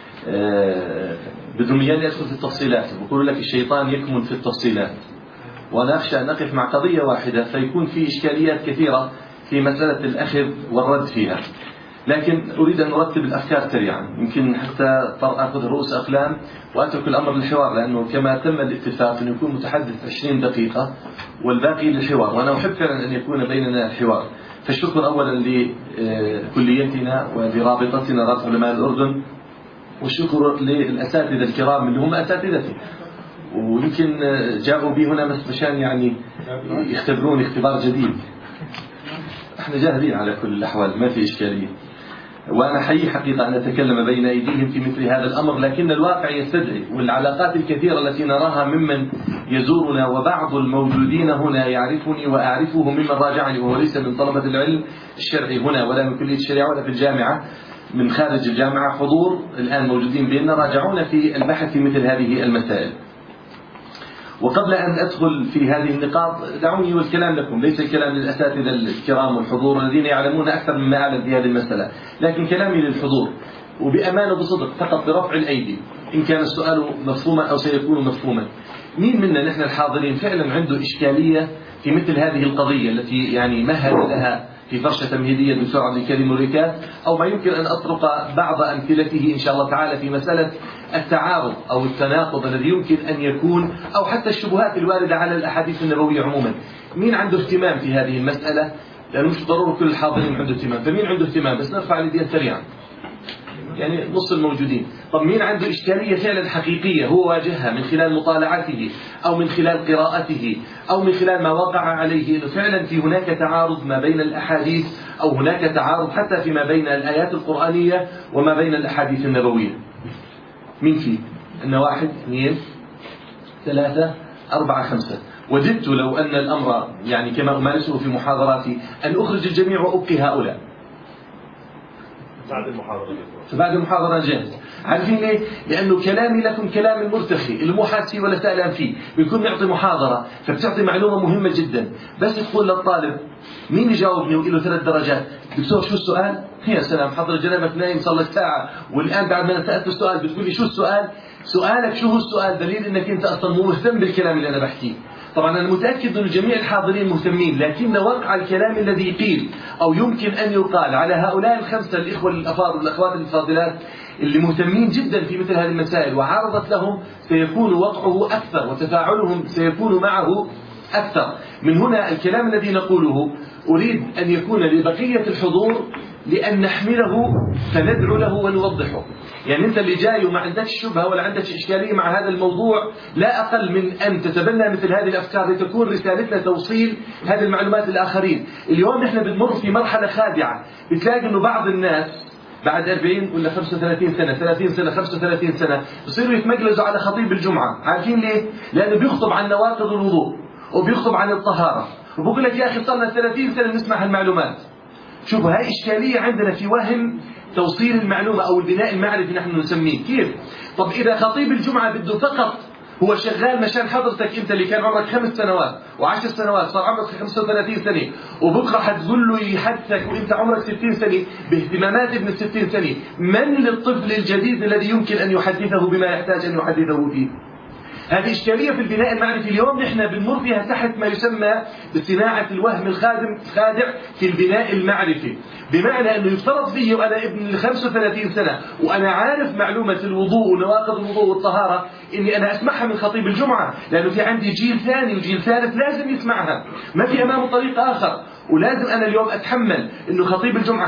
بدهم إياني أدخل في التفصيلات، بقول لك الشيطان يكمن في التفصيلات، وأنا أخشى أن أقف مع قضية واحدة فيكون في إشكاليات كثيرة في مسألة الأخذ والرد فيها، لكن أريد أن أرتب الأفكار سريعا يمكن حتى أخذ رؤوس أقلام وأترك الأمر للحوار، لأنه كما تم الاتفاق أن يكون متحدث 20 دقيقة والباقي للحوار، وأنا أحب فعلا أن يكون بيننا الحوار. فالشكر أولا لكليتنا ولرابطتنا رابطة علماء الأردن، والشكر للأساتذة الكرام اللي هم أساتذتي ويمكن جاءوا بي هنا مشان يعني يختبرون اختبار جديد. احنا جاهزين على كل الأحوال، ما في إشكالية، وأنا حقيقي حقيقة أن أتكلم بين أيديهم في مثل هذا الأمر، لكن الواقع يستدعي، والعلاقات الكثيرة التي نراها ممن يزورنا وبعض الموجودين هنا يعرفني وأعرفه ممن راجعني وهو ليس من طلبة العلم الشرعي هنا ولا من كلية الشريعة ولا في الجامعة، من خارج الجامعة حضور الآن موجودين بيننا راجعونا في البحث في مثل هذه المسائل. وقبل أن أدخل في هذه النقاط دعوني والكلام لكم، ليس الكلام للأساتذة الكرام والحضور الذين يعلمون أكثر مما أعلم في هذه المسألة، لكن كلامي للحضور وبأمانة وبصدق فقط برفع الأيدي إن كان السؤال مفهوما أو سيكون مفهوما. مين منا نحن الحاضرين فعلا عنده إشكالية في مثل هذه القضية التي يعني مهد لها في فرشة تمهيدية الدكتور عبد الكريم الركات، أو ما يمكن أن أطرق بعض أمثلته إن شاء الله تعالى في مسألة التعارض أو التناقض الذي يمكن أن يكون، أو حتى الشبهات الواردة على الأحاديث النبوية عموما؟ مين عنده اهتمام في هذه المسألة؟ لأنه مش ضروري كل الحاضرين عنده اهتمام، فمين عنده اهتمام؟ بس نرفع اليدين سريعا يعني نص الموجودين. طب مين عنده إشكالية فعلا حقيقية هو واجهها من خلال مطالعته أو من خلال قراءته أو من خلال ما وقع عليه أنه فعلا في هناك تعارض ما بين الأحاديث أو هناك تعارض حتى فيما بين الآيات القرآنية وما بين الأحاديث النبوية؟ مين فيه؟ أن 1 2 3 4 5. وددت لو أن الأمر يعني كما أمارسه في محاضراتي أن أخرج الجميع وأبقي هؤلاء. بعد المحاضرة. فبعد المحاضرة جاهز. عارفين ليه؟ لأنه كلامي لكم كلام المرتخي المحاسي ولا سألان فيه، بيكون يعطي محاضرة فبتعطي معلومة مهمة جدا. بس تقول للطالب مين يجاوبني وله 3 درجات، دكتور شو السؤال؟ يا سلام حضر جنابك نايم صار لك ساعة والآن بعد ما سألت السؤال بتقول لي شو السؤال؟ سؤالك شو هو السؤال؟ دليل انك انت اصلا مو مهتم بالكلام اللي انا بحكيه. طبعا انا متاكد ان جميع الحاضرين مهتمين، لكن وقع الكلام الذي قيل او يمكن ان يقال على هؤلاء ال5 الاخوه الافاضل والاخوات الفاضلات اللي مهتمين جدا في مثل هذه المسائل وعرضت لهم، سيكون وقعه اكثر وتفاعلهم سيكون معه اكثر. من هنا الكلام الذي نقوله اريد ان يكون لبقيه الحضور لأن نحمله فندعو له ونوضحه. يعني أنت اللي جاي وما عندك شبهة ولا عندك إشكالية مع هذا الموضوع، لا أقل من أن تتبنى مثل هذه الأفكار لتكون رسالتنا توصيل هذه المعلومات للآخرين. اليوم نحن بنمر في مرحلة خادعة، بتلاقي أنه بعض الناس بعد 40 ولا 35 سنة 30 سنة 35 سنة بصيروا يتمجلزوا على خطيب الجمعة. عارفين ليه؟ لأنه بيخطب عن نواقض الوضوء وبيخطب عن الطهارة وبقول لك يا أخي صرنا 30 سنة نسمع هالمعلومات. شوفوا هاي إشكالية عندنا في وهم توصيل المعلومة أو البناء المعرفي نحن نسميه. كيف؟ طب إذا خطيب الجمعة بده فقط هو شغال مشان حضرتك أنت اللي كان عمرك 5 سنوات و10 سنوات صار عمرك 35 سنة وبكرة حتقول له يحدثك وأنت عمرك 60 سنة باهتمامات ابن 60 سنة، من للطفل الجديد الذي يمكن أن يحدثه بما يحتاج أن يحدثه فيه؟ هذه إشكالية في البناء المعرفي اليوم نحن بنمر فيها تحت ما يسمى بصناعة الوهم الخادع في البناء المعرفي، بمعنى أنه يفترض فيه وأنا ابن 35 سنة وأنا عارف معلومة الوضوء ونواقض الوضوء والطهارة إني أنا أسمعها من خطيب الجمعة، لأنه في عندي جيل ثاني وجيل ثالث لازم يسمعها، ما في أمامه طريق آخر. ولازم أنا اليوم أتحمل إنه خطيب الجمعة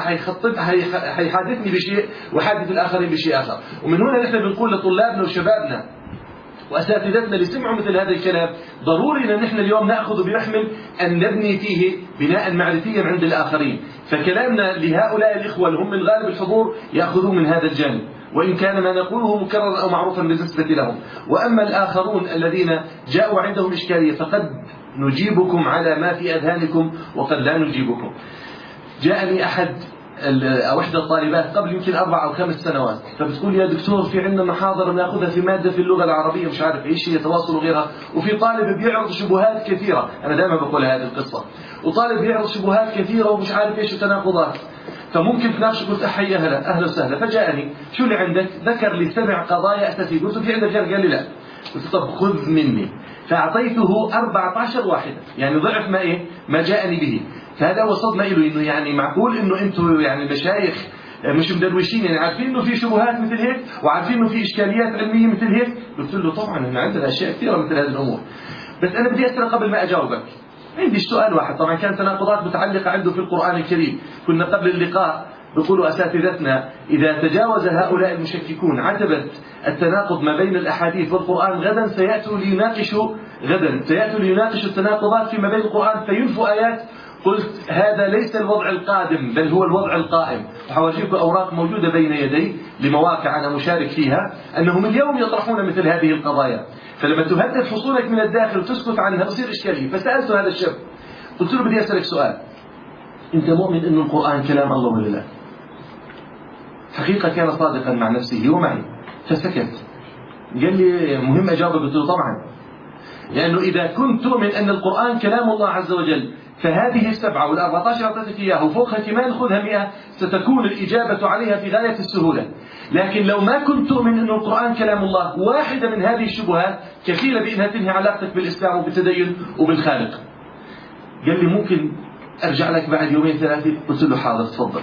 حيحادثني بشيء وحادث الآخرين بشيء آخر. ومن هنا نحن بنقول لطلابنا وشبابنا وأساتذتنا اللي سمعوا مثل هذا الكلام ضروري أن نحن اليوم نأخذ بمحمل أن نبني فيه بناء معرفيا عند الآخرين. فكلامنا لهؤلاء الإخوة اللي هم من غالب الحضور يأخذوا من هذا الجانب، وإن كان ما نقوله مكرر أو معروفا بالنسبة لهم. وأما الآخرون الذين جاءوا عندهم إشكالية فقد نجيبكم على ما في أذهانكم وقد لا نجيبكم. جاءني أحد أو إحدى الطالبات قبل يمكن 4 أو 5 سنوات فبتقول يا دكتور في عندنا محاضرة نأخذها في مادة في اللغة العربية مش عارف إيش هي تواصل وغيرها، وفي طالب بيعرض شبهات كثيرة، أنا دائما بقول هذه القصة، وطالب بيعرض شبهات كثيرة ومش عارف إيش وتناقضات، فممكن تناقش. قلت أحيي أهلا وسهلا. فجاءني شو اللي عندك؟ ذكر لي 7 قضايا أساسية. قلت في عندك غير؟ قال لي لا. قلت طب خذ مني. فأعطيته 14 واحدة، يعني ضعف ما جاءني به. فهذا هو صدمة له، إنه يعني معقول إنه أنتم يعني المشايخ مش مدروشين، يعني عارفين إنه في شبهات مثل هيك وعارفين إنه في إشكاليات علمية مثل هيك. قلت له طبعا إحنا عندنا أشياء كثيرة مثل هذه الأمور، بس أنا بدي أسأل قبل ما أجاوبك. عندي سؤال واحد، طبعا كانت تناقضات متعلقة عنده في القرآن الكريم. كنا قبل اللقاء بيقولوا أساتذتنا إذا تجاوز هؤلاء المشككون عتبة التناقض ما بين الأحاديث والقرآن غدا سيأتوا ليناقشوا التناقضات فيما بين القرآن فينفوا آيات. قلت هذا ليس الوضع القادم بل هو الوضع القائم. وحواجيكم أوراق موجودة بين يدي لمواقع أنا مشارك فيها أنهم اليوم يطرحون مثل هذه القضايا، فلما تهدد حصولك من الداخل وتسكت عنها بصير إشكالية. فسألت هذا الشاب قلت له بدي أسألك سؤال، أنت مؤمن أن القرآن كلام الله ولا لا؟ حقيقة كان صادقا مع نفسه ومعي فسكت. قال لي مهم أجابة. قلت له طبعا، لأنه إذا كنت تؤمن أن القرآن كلام الله عز وجل فهذه 7 وال14 أعطيتك إياه وفوقها كمان خذها 100 ستكون الإجابة عليها في غاية السهولة. لكن لو ما كنت تؤمن أن القرآن كلام الله واحدة من هذه الشبهات كفيلة بأنها تنهي علاقتك بالإسلام وبالتدين وبالخالق. قال لي ممكن أرجع لك بعد 2 3. قلت له حاضر تفضل.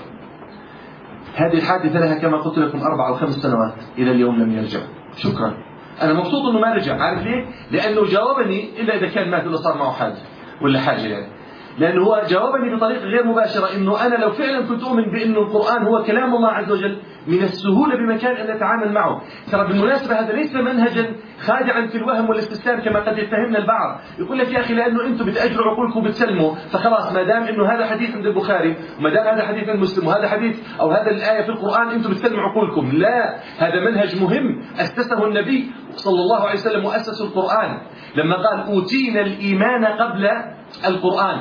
هذه الحادثة لها كما قلت لكم 4 أو 5 سنوات إلى اليوم لم يرجع. شكرا. أنا مبسوط أنه ما رجع. عارف ليه؟ لأنه جاوبني إلا إذا كان مات ولا صار معه حادث ولا حاجة يعني. لأنه هو جاوبني بطريقة غير مباشرة إنه أنا لو فعلا كنت أؤمن بأنه القرآن هو كلام الله عز وجل من السهولة بمكان أن نتعامل معه. ترى بالمناسبة هذا ليس منهجا خادعا في الوهم والاستسلام كما قد يتهمنا البعض. يقول لك يا أخي لأنه أنتم بتأجروا عقولكم بتسلموا فخلاص ما دام إنه هذا حديث عند البخاري وما دام هذا حديث عند مسلم وهذا حديث أو هذا الآية في القرآن أنتم بتسلموا عقولكم. لا، هذا منهج مهم أسسه النبي صلى الله عليه وسلم وأسس القرآن لما قال أوتينا الإيمان قبل القرآن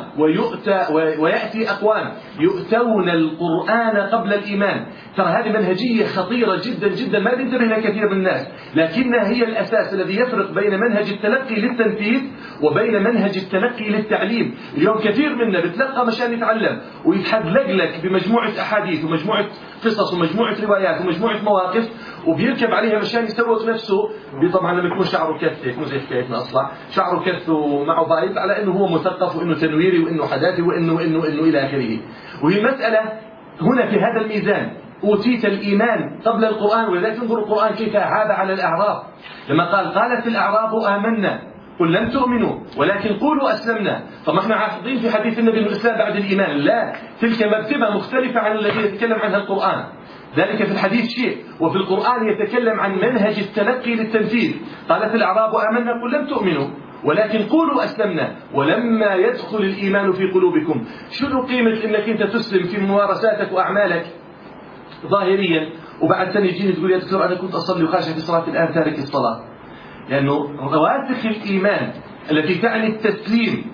ويأتي أقوام يؤتون القرآن قبل الإيمان. ترى هذه منهجية خطيرة جدا جدا ما ينتبه لها كثير من الناس، لكنها هي الأساس الذي يفرق بين منهج التلقي للتنفيذ وبين منهج التلقي للتعليم. اليوم كثير منا بتلقى مشان يتعلم ويتحدلق لك بمجموعة أحاديث ومجموعة قصص ومجموعة روايات ومجموعة مواقف وبيركب عليها مشان يسوق نفسه. طبعا لما يكون شعره كث هيك مو زي حكايتنا أصلا، شعره كث ومعه بايظ على أنه هو مثقف وأنه تنويري وأنه حداثي وأنه إلى آخره. وهي مسألة هنا في هذا الميزان أوتيت الإيمان قبل القرآن، ولذلك انظر القرآن كيف أعاب على الأعراب لما قالت الأعراب آمنا قل لم تؤمنوا ولكن قولوا أسلمنا. طب احنا حافظين في حديث النبي أن الإسلام بعد الإيمان، لا، تلك مرتبة مختلفة عن الذي يتكلم عنها القرآن. ذلك في الحديث شيء وفي القرآن يتكلم عن منهج التلقي للتنفيذ. قالت الأعراب آمنا قل لم تؤمنوا ولكن قولوا أسلمنا ولما يدخل الإيمان في قلوبكم. شنو قيمة أنك أنت تسلم في ممارساتك وأعمالك ظاهريا وبعد سنة يجيني تقول يا دكتور أنا كنت أصلي وخاشع في صلاة الآن تارك الصلاة؟ لأنه رواسخ الإيمان التي تعني التسليم،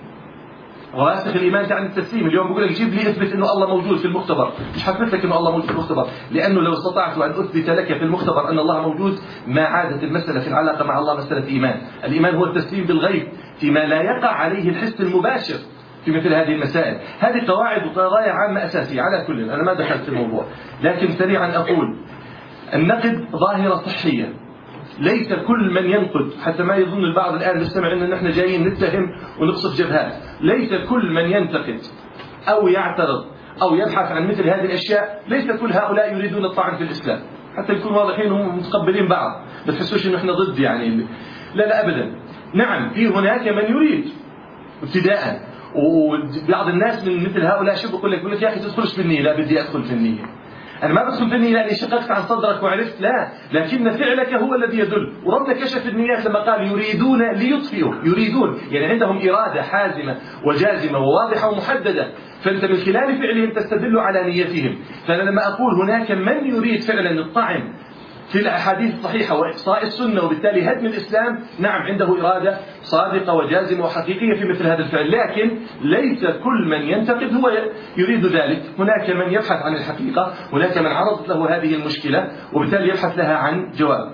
رواسخ الإيمان تعني التسليم. اليوم بقول لك جيب لي اثبت أنه الله موجود في المختبر، مش حثبت لك أنه الله موجود في المختبر، لأنه لو استطعت أن أثبت لك في المختبر أن الله موجود ما عادت المسألة في العلاقة مع الله مسألة إيمان. الإيمان هو التسليم بالغيب فيما لا يقع عليه الحس المباشر في مثل هذه المسائل. هذه قواعد وقضايا عامة أساسية. على كل أنا ما دخلت في الموضوع، لكن سريعا أقول النقد ظاهرة صحية. ليس كل من ينقد، حتى ما يظن البعض الآن يستمع أن نحن جايين نتهم ونقصف جبهات، ليس كل من ينتقد أو يعترض أو يبحث عن مثل هذه الأشياء ليس كل هؤلاء يريدون الطعن في الإسلام. حتى يكون واضحين ومتقبلين بعض، ما تحسوش أنه إحنا ضد يعني، لا أبدا. نعم في هناك من يريد ابتداء، وبعض الناس من مثل هؤلاء شو بقول لك يا أخي تدخلش في النية. لا بدي أدخل في النية. أنا ما بدخل في النية لأني شققت عن صدرك وعرفت، لا، لكن فعلك هو الذي يدل. وربنا كشف النيات لما قال يريدون ليطفئوا، يريدون يعني عندهم إرادة حازمة وجازمة وواضحة ومحددة، فأنت من خلال فعلهم تستدل على نيتهم. فأنا لما أقول هناك من يريد فعلا الطعن في الأحاديث الصحيحة وإقصاء السنة وبالتالي هدم الإسلام، نعم عنده إرادة صادقة وجازمة وحقيقية في مثل هذا الفعل، لكن ليس كل من ينتقد هو يريد ذلك. هناك من يبحث عن الحقيقة، هناك من عرضت له هذه المشكلة وبالتالي يبحث لها عن جواب.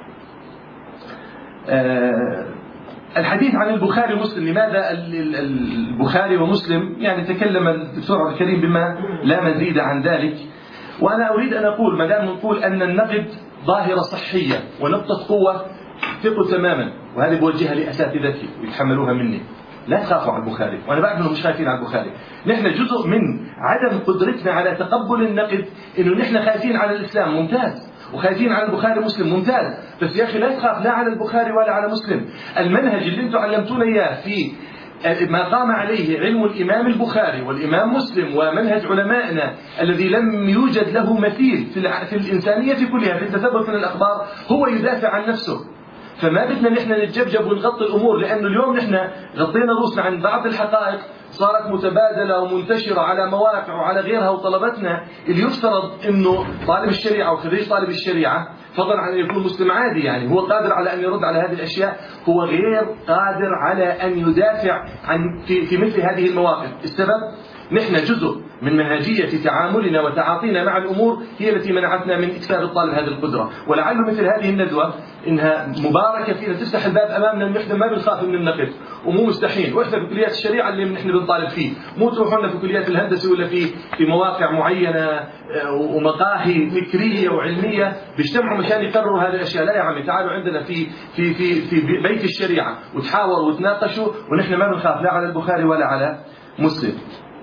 الحديث عن البخاري ومسلم، لماذا البخاري ومسلم؟ يعني تكلم الدكتور عبد الكريم بما لا مزيد عن ذلك، وأنا أريد أن أقول ما دام نقول أن النقد ظاهرة صحية ونقطة قوة ثقوا تماما، وهذه بوجهها لأساتذتي ويتحملوها مني، لا تخافوا على البخاري، وأنا بعرف أنهم مش خايفين على البخاري. نحن جزء من عدم قدرتنا على تقبل النقد إنه نحن خايفين على الإسلام، ممتاز، وخايفين على البخاري ومسلم، ممتاز، بس يا أخي لا تخاف لا على البخاري ولا على مسلم. المنهج اللي أنتم علمتونا إياه في ما قام عليه علم الإمام البخاري والإمام مسلم ومنهج علمائنا الذي لم يوجد له مثيل في الإنسانية كلها في التثبت من الأخبار، هو يدافع عن نفسه. فما بدنا نحن نتجبجب ونغطي الأمور، لأنه اليوم نحن غطينا روسنا عن بعض الحقائق صارت متبادلة ومنتشرة على مواقع وعلى غيرها، وطلبتنا اللي يفترض أنه طالب الشريعة وخريج طالب الشريعة فضلا عن أن يكون مسلم عادي يعني هو قادر على أن يرد على هذه الأشياء، هو غير قادر على أن يدافع عن في مثل هذه المواقف. السبب نحن جزء من منهجية تعاملنا وتعاطينا مع الأمور هي التي منعتنا من إكساب الطالب هذه القدرة. ولعل مثل هذه الندوة إنها مباركة فينا تفتح الباب أمامنا إن نحن ما بنخاف من النقد ومو مستحيل. وإحنا في كليات الشريعة اللي نحن بنطالب فيه، مو تروحوا لنا في كليات الهندسة ولا في مواقع معينة ومقاهي فكرية وعلمية بيجتمعوا مشان يقرروا هذه الأشياء. لا يا عمي، تعالوا عندنا في بيت الشريعة وتحاوروا وتناقشوا، ونحن ما بنخاف لا على البخاري ولا على مسلم.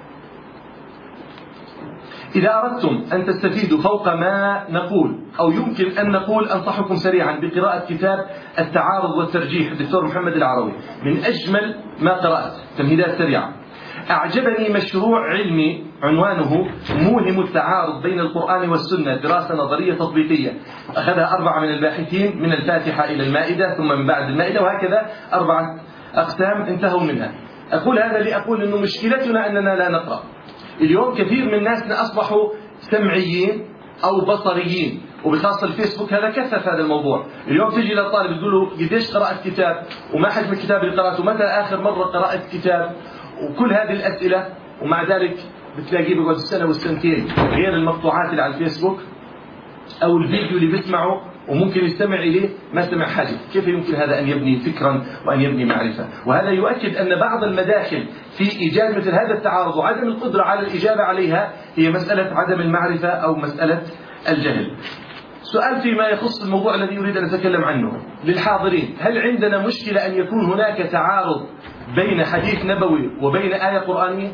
إذا أردتم أن تستفيدوا فوق ما نقول أو يمكن أن نقول، أنصحكم سريعا بقراءة كتاب التعارض والترجيح الدكتور محمد العروي، من أجمل ما قرأت. تمهيدات سريعة. أعجبني مشروع علمي عنوانه موهم التعارض بين القرآن والسنة، دراسة نظرية تطبيقية، أخذها 4 من الباحثين من الفاتحة إلى المائدة ثم من بعد المائدة، وهكذا 4 أقسام انتهوا منها. أقول هذا لأقول أنه مشكلتنا أننا لا نقرأ. اليوم كثير من الناس أصبحوا سمعيين أو بصريين، وبخاصة الفيسبوك هذا كثف هذا الموضوع. اليوم تجي للطالب تقول له قديش قرأت كتاب وما حجم الكتاب اللي قرأته، متى آخر مرة قرأت كتاب، وكل هذه الأسئلة، ومع ذلك بتلاقيه بيقعد السنة والسنتين، غير المقطوعات اللي على الفيسبوك أو الفيديو اللي بيسمعه وممكن يستمع إليه ما سمع حاجة. كيف يمكن هذا أن يبني فكرا وأن يبني معرفة؟ وهذا يؤكد أن بعض المداخل في إيجاد مثل هذا التعارض وعدم القدرة على الإجابة عليها هي مسألة عدم المعرفة أو مسألة الجهل. سؤال فيما يخص الموضوع الذي يريد أن أتكلم عنه للحاضرين: هل عندنا مشكلة أن يكون هناك تعارض بين حديث نبوي وبين آية قرآنية؟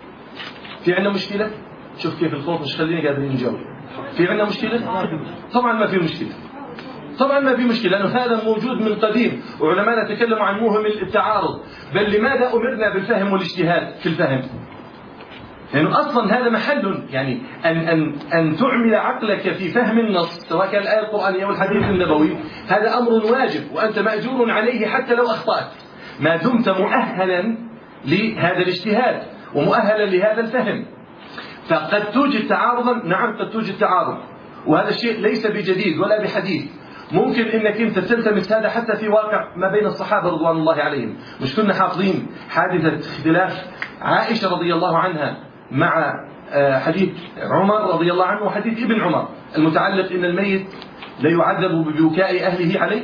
في عندنا مشكلة؟ شوف كيف الخوف مش خليني قادرين نجاوب. في عندنا مشكلة؟ طبعا ما في مشكلة، طبعا ما في مشكلة، لأنه هذا موجود من قديم، وعلماء تكلموا عن موهم التعارض. بل لماذا أمرنا بالفهم والاجتهاد في الفهم؟ لأنه أصلا هذا محل، يعني أن تعمل عقلك في فهم النص سواء كان الآية القرآنية أو الحديث النبوي، هذا أمر واجب وأنت مأجور عليه حتى لو أخطأت، ما دمت مؤهلا لهذا الاجتهاد ومؤهلا لهذا الفهم. فقد توجد تعارضا، نعم قد توجد تعارض، وهذا الشيء ليس بجديد ولا بحديث. ممكن انك انت تلتمس هذا حتى في واقع ما بين الصحابه رضوان الله عليهم. مش كنا حافظين حادثه اختلاف عائشه رضي الله عنها مع حديث عمر رضي الله عنه وحديث ابن عمر المتعلق ان الميت لا يعذب ببكاء اهله عليه؟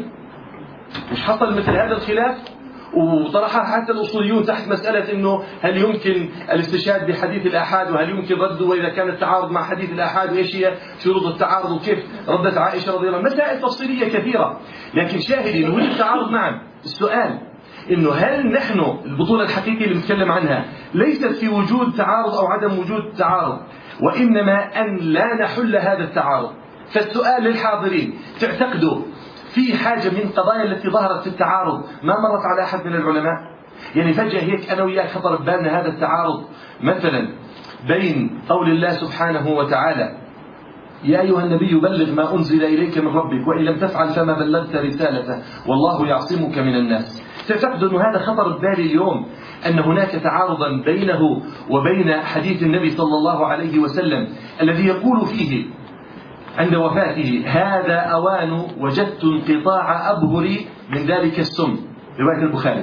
مش حصل مثل هذا الخلاف؟ وطرحها حتى الأصوليون تحت مسألة أنه هل يمكن الاستشهاد بحديث الآحاد وهل يمكن رده، وإذا كان التعارض مع حديث الآحاد وإيش هي شروط التعارض وكيف ردت عائشة رضي الله عنها. مسائل تفصيلية كثيرة، لكن شاهدي أنه وجد تعارض. نعم. السؤال أنه هل نحن البطولة الحقيقية اللي نتكلم عنها ليست في وجود تعارض أو عدم وجود تعارض، وإنما أن لا نحل هذا التعارض. فالسؤال للحاضرين: تعتقدوا في حاجة من القضايا التي ظهرت في التعارض ما مرت على أحد من العلماء؟ يعني فجأة هيك أنا وياك خطر ببالنا هذا التعارض، مثلا بين قول الله سبحانه وتعالى: يا أيها النبي بلغ ما أنزل إليك من ربك وإن لم تفعل فما بلغت رسالته والله يعصمك من الناس. تعتقد أن هذا خطر ببالي اليوم، أن هناك تعارضا بينه وبين حديث النبي صلى الله عليه وسلم الذي يقول فيه عند وفاته: هذا أوان وجدت انقطاع أبهري من ذلك السم، رواية البخاري.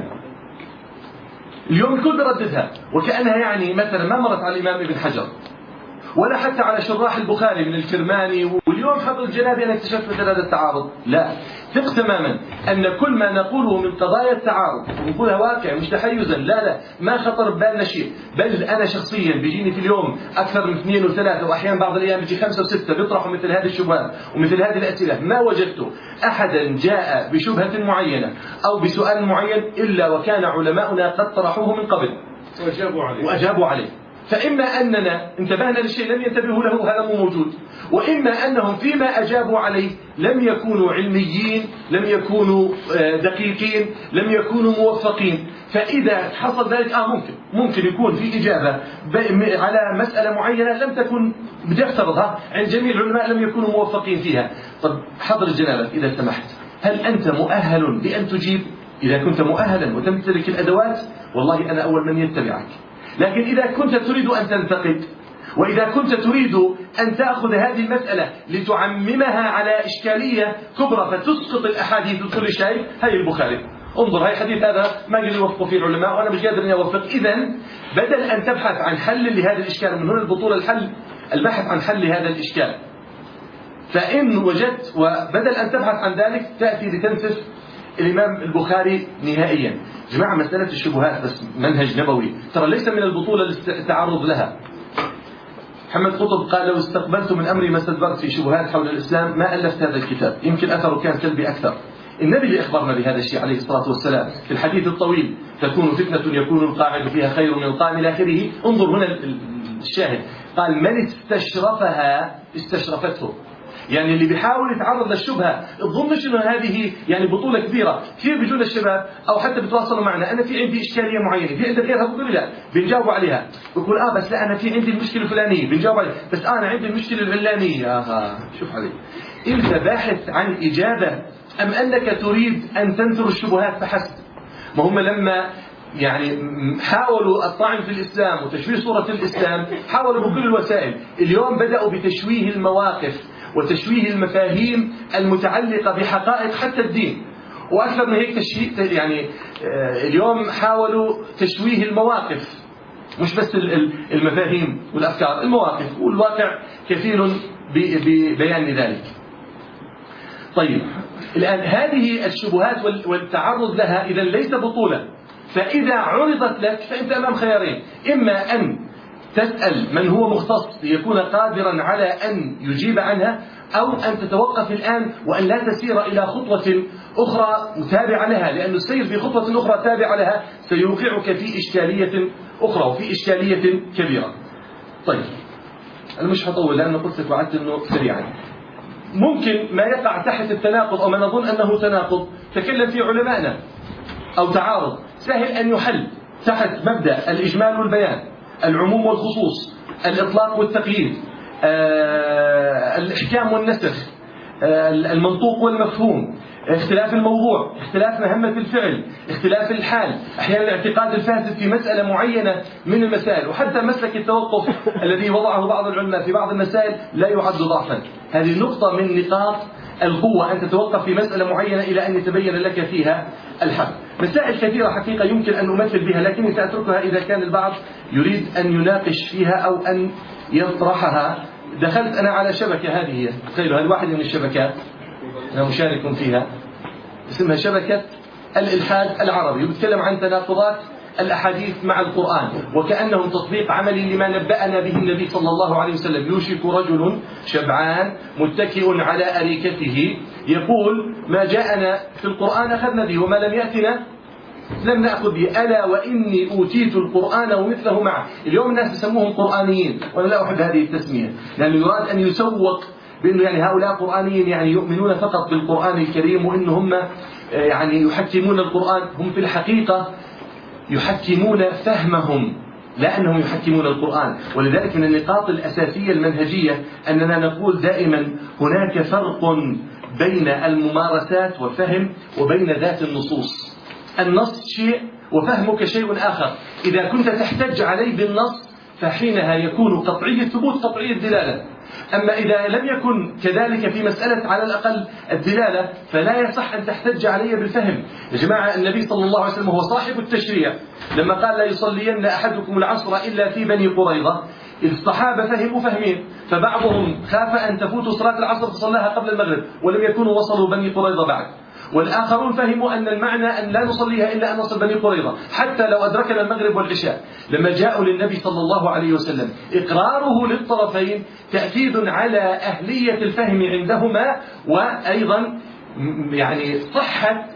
اليوم الكل برددها وكأنها يعني مثلا ما مرت على الإمام ابن حجر ولا حتى على شراح البخاري من الكرماني. واليوم حضر الجنابي أنا اكتشفت مثل هذا التعارض. لا، ثق تماما أن كل ما نقوله من قضايا التعارض ونقولها واقع مش تحيزا، لا ما خطر ببالنا شيء. بل أنا شخصيا بيجيني في اليوم أكثر من 2 و3 وأحيانا بعض الأيام بيجي 5 و6 بيطرحوا مثل هذه الشبهات ومثل هذه الأسئلة. ما وجدت أحدا جاء بشبهة معينة أو بسؤال معين إلا وكان علماؤنا قد طرحوه من قبل وأجابوا عليه. فإما أننا انتبهنا للشيء لم ينتبهوا له، هذا مو موجود، وإما أنهم فيما أجابوا عليه لم يكونوا علميين، لم يكونوا دقيقين، لم يكونوا موفقين. فإذا حصل ذلك ممكن يكون في إجابة على مسألة معينة لم تكن بدي أفترضها عند جميع العلماء لم يكونوا موفقين فيها. طب حضر الجنابة إذا سمحت، هل أنت مؤهل بأن تجيب؟ إذا كنت مؤهلا وتمتلك الأدوات والله أنا أول من يتبعك. لكن إذا كنت تريد أن تنتقد، وإذا كنت تريد أن تأخذ هذه المسألة لتعممها على إشكالية كبرى فتسقط الأحاديث وكل شيء، هاي البخاري انظر هاي حديث هذا ما قدروا يوفقوا فيه العلماء وأنا مش قادر أن أوفق. إذن بدل أن تبحث عن حل لهذا الإشكال، من هنا البطولة البحث عن حل لهذا الإشكال. فإن وجدت وبدل أن تبحث عن ذلك تأتي لتنسف الإمام البخاري نهائيا. جماعة مسألة الشبهات بس منهج نبوي، ترى ليس من البطولة التعرض لها. محمد قطب قال: لو استقبلت من أمري ما استدبرت في شبهات حول الإسلام ما ألفت هذا الكتاب. يمكن أثره كان سلبي أكثر. النبي اللي أخبرنا بهذا الشيء عليه الصلاة والسلام في الحديث الطويل: تكون فتنة يكون القاعد فيها خير من القائم إلى آخره. انظر هنا الشاهد، قال: من استشرفها استشرفته. يعني اللي بيحاول يتعرض للشبهة تظنش انه هذه يعني بطولة كبيرة. كثير بيجونا الشباب او حتى بيتواصلوا معنا: انا في عندي اشكالية معينة، في عندك غيرها؟ بقول لا، بنجاوب عليها. بقول بس لا انا في عندي المشكلة الفلانية، بنجاوب عليها. بس انا عندي المشكلة العلانية. شوف علي، انت باحث عن اجابة ام انك تريد ان تنثر الشبهات فحسب؟ ما هم لما يعني حاولوا الطعن في الإسلام وتشويه صورة الإسلام حاولوا بكل الوسائل. اليوم بدأوا بتشويه المواقف وتشويه المفاهيم المتعلقة بحقائق حتى الدين، وأكثر من هيك يعني اليوم حاولوا تشويه المواقف مش بس المفاهيم والأفكار، المواقف والواقع كثير ببيان ذلك. طيب الآن هذه الشبهات والتعرض لها إذا ليس بطولة، فإذا عرضت لك فأنت أمام خيارين: إما أن تسأل من هو مختص ليكون قادرا على أن يجيب عنها، أو أن تتوقف الآن وأن لا تسير إلى خطوة أخرى متابعة لها، لأن السير في خطوة أخرى تابعة لها سيوقعك في إشكالية أخرى وفي إشكالية كبيرة. طيب أنا مش هطول لأنه قلت لك وعدت أنه سريعا. ممكن ما يقع تحت التناقض أو ما نظن أنه تناقض تكلم فيه علماءنا، أو تعارض سهل أن يحل تحت مبدأ الإجمال والبيان، العموم والخصوص، الإطلاق والتقييد، الإحكام والنسخ، المنطوق والمفهوم، اختلاف الموضوع، اختلاف مهمة الفعل، اختلاف الحال، أحيانا الاعتقاد الفاسد في مسألة معينة من المسائل، وحتى مسلك التوقف الذي وضعه بعض العلماء في بعض المسائل لا يعد ضعفا. هذه نقطة من نقاط القوة، أن تتوقف في مسألة معينة إلى أن يتبين لك فيها الحق. مسائل كثيرة حقيقة يمكن أن أمثل بها، لكني سأتركها إذا كان البعض يريد أن يناقش فيها أو أن يطرحها. دخلت أنا على شبكة، هذه تخيلوا هذه واحدة من الشبكات أنا مشارك فيها، اسمها شبكة الإلحاد العربي، وبتكلم عن تناقضات الأحاديث مع القرآن وكأنهم تطبيق عملي لما نبأنا به النبي صلى الله عليه وسلم. يوشك رجل شبعان متكئ على أريكته يقول: ما جاءنا في القرآن أخذنا به وما لم يأتنا لم نأخذ به، ألا وإني أوتيت القرآن ومثله معه. اليوم الناس يسموهم قرآنيين، وأنا لا أحب هذه التسمية، لأنه يراد أن يسوق بأنه يعني هؤلاء قرآنيين، يعني يؤمنون فقط بالقرآن الكريم، وإن هم يعني يحكمون القرآن. هم في الحقيقة يحكمون فهمهم، لا أنهم يحكمون القرآن. ولذلك من النقاط الأساسية المنهجية أننا نقول دائما هناك فرق بين الممارسات والفهم وبين ذات النصوص. النص شيء وفهمك شيء آخر. إذا كنت تحتج عليه بالنص فحينها يكون قطعي الثبوت قطعي الدلالة. أما إذا لم يكن كذلك في مسألة على الأقل الدلالة فلا يصح أن تحتج علي بالفهم. يا جماعة النبي صلى الله عليه وسلم هو صاحب التشريع، لما قال لا يصلين أحدكم العصر إلا في بني قريظة، الصحابة فهموا فهمين، فبعضهم خاف أن تفوت صلاة العصر فصلاها قبل المغرب ولم يكونوا وصلوا بني قريظة بعد، والآخرون فهموا أن المعنى أن لا نصليها إلا أن نصل بني قريظة حتى لو أدركنا المغرب والعشاء. لما جاءوا للنبي صلى الله عليه وسلم إقراره للطرفين تأكيد على أهلية الفهم عندهما، وأيضا يعني صحة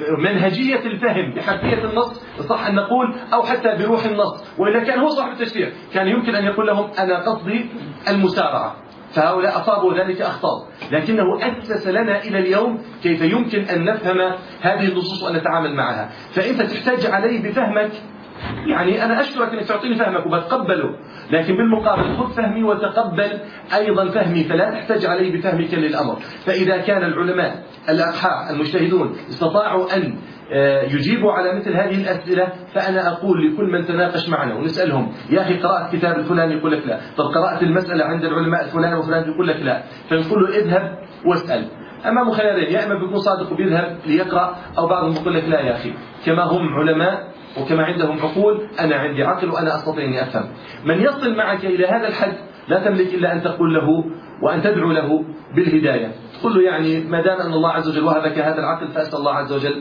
منهجية الفهم بحرفية النص، صح أن نقول، أو حتى بروح النص. وإذا كان هو صاحب التشريع كان يمكن أن يقول لهم أنا قصدي المسارعة، فهؤلاء أصابوا ذلك أخطاء، لكنه أسس لنا إلى اليوم كيف يمكن أن نفهم هذه النصوص وأن نتعامل معها. فأنت تحتاج علي بفهمك، يعني أنا أشكرك أنك تعطيني فهمك وبتقبله، لكن بالمقابل خذ فهمي وتقبل أيضا فهمي، فلا تحتاج علي بفهمك للأمر. فإذا كان العلماء الأقحاء المجتهدون استطاعوا أن يجيبوا على مثل هذه الأسئلة، فأنا أقول لكل من تناقش معنا ونسألهم: يا أخي قرأت كتاب الفلاني؟ يقول لك لا. طب قرأت المسألة عند العلماء الفلاني وفلان؟ يقول لك لا. فنقول له اذهب واسأل. أمامه خيارين: يا إما بيكون صادق وبيذهب ليقرأ، أو بعضهم يقول لك لا يا أخي، كما هم علماء وكما عندهم عقول أنا عندي عقل وأنا أستطيع أن أفهم. من يصل معك إلى هذا الحد لا تملك إلا أن تقول له وأن تدعو له بالهداية. تقول له يعني ما دام أن الله عز وجل وهبك هذا العقل فأسأل الله عز وجل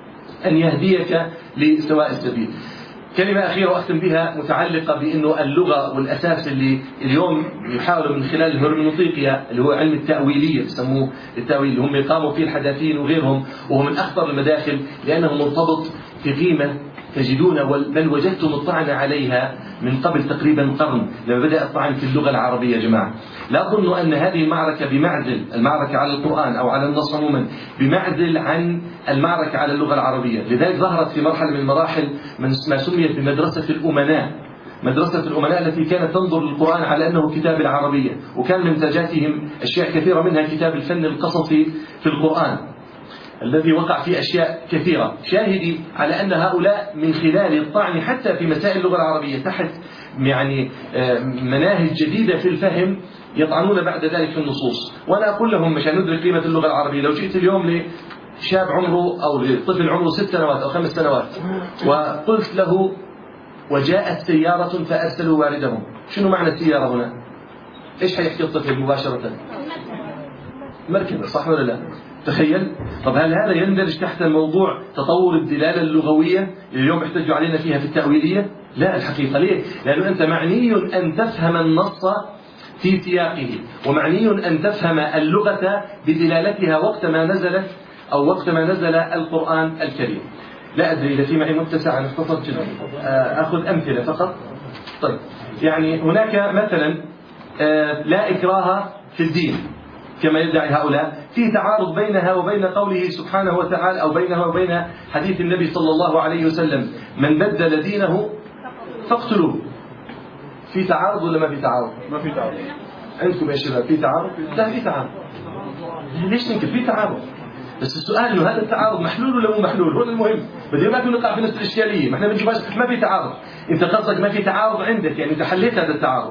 أن يهديك لسواء السبيل. كلمة أخيرة وأختم بها متعلقة بأنه اللغة والأساس اللي اليوم يحاولوا من خلال الهرمنوطيقيا اللي هو علم التأويلية بسموه التأويل، اللي هم يقاموا فيه الحداثيين وغيرهم، وهو من أخطر المداخل لأنه مرتبط في قيمة تجدون بل وجدتم الطعن عليها من قبل تقريبا قرن لما بدأ الطعن في اللغة العربية. يا جماعة لا تظنوا أن هذه المعركة بمعزل، المعركة على القرآن أو على النص عموما بمعزل عن المعركة على اللغة العربية. لذلك ظهرت في مرحلة من المراحل ما سميت بمدرسة الأمناء، مدرسة الأمناء التي كانت تنظر للقرآن على أنه كتاب العربية، وكان من منتجاتهم أشياء كثيرة منها كتاب الفن القصصي في القرآن الذي وقع فيه أشياء كثيرة. شاهدي على أن هؤلاء من خلال الطعن حتى في مسائل اللغة العربية تحت يعني مناهج جديدة في الفهم يطعنون بعد ذلك في النصوص. وأنا أقول لهم مشان ندرك قيمة اللغة العربية، لو جئت اليوم لشاب عمره أو لطفل عمره 6 سنوات أو 5 سنوات وقلت له وجاءت سيارة فأرسلوا واردهم. شنو معنى السيارة هنا؟ إيش حيحكي الطفل مباشرة؟ مركبة، صح ولا لا؟ تخيل. طب هل هذا يندرج تحت موضوع تطور الدلالة اللغوية اللي اليوم يحتجوا علينا فيها في التأويلية؟ لا الحقيقة. ليه؟ لأنه أنت معني أن تفهم النص في سياقه، ومعني أن تفهم اللغة بدلالتها وقت ما نزلت أو وقت ما نزل القرآن الكريم. لا أدري إذا في معي متسع، أنا اختصرت جدا أخذ أمثلة فقط. طيب، يعني هناك مثلا لا إكراه في الدين كما يدعي هؤلاء، في تعارض بينها وبين قوله سبحانه وتعالى، أو بينها وبين حديث النبي صلى الله عليه وسلم: من بدل دينه فاقتلوه. في تعارض ولا ما في تعارض؟ ما في تعارض. عندكم يا شباب في تعارض؟ لا في تعارض. ليش تنكر؟ في تعارض، بس السؤال انه هذا التعارض محلول ولا مو محلول؟ هو المهم. بدي ما نقع في نفس الاشكاليه، ما احنا بنجي ما في تعارض. انت قصدك ما في تعارض عندك، يعني انت حليت هذا التعارض.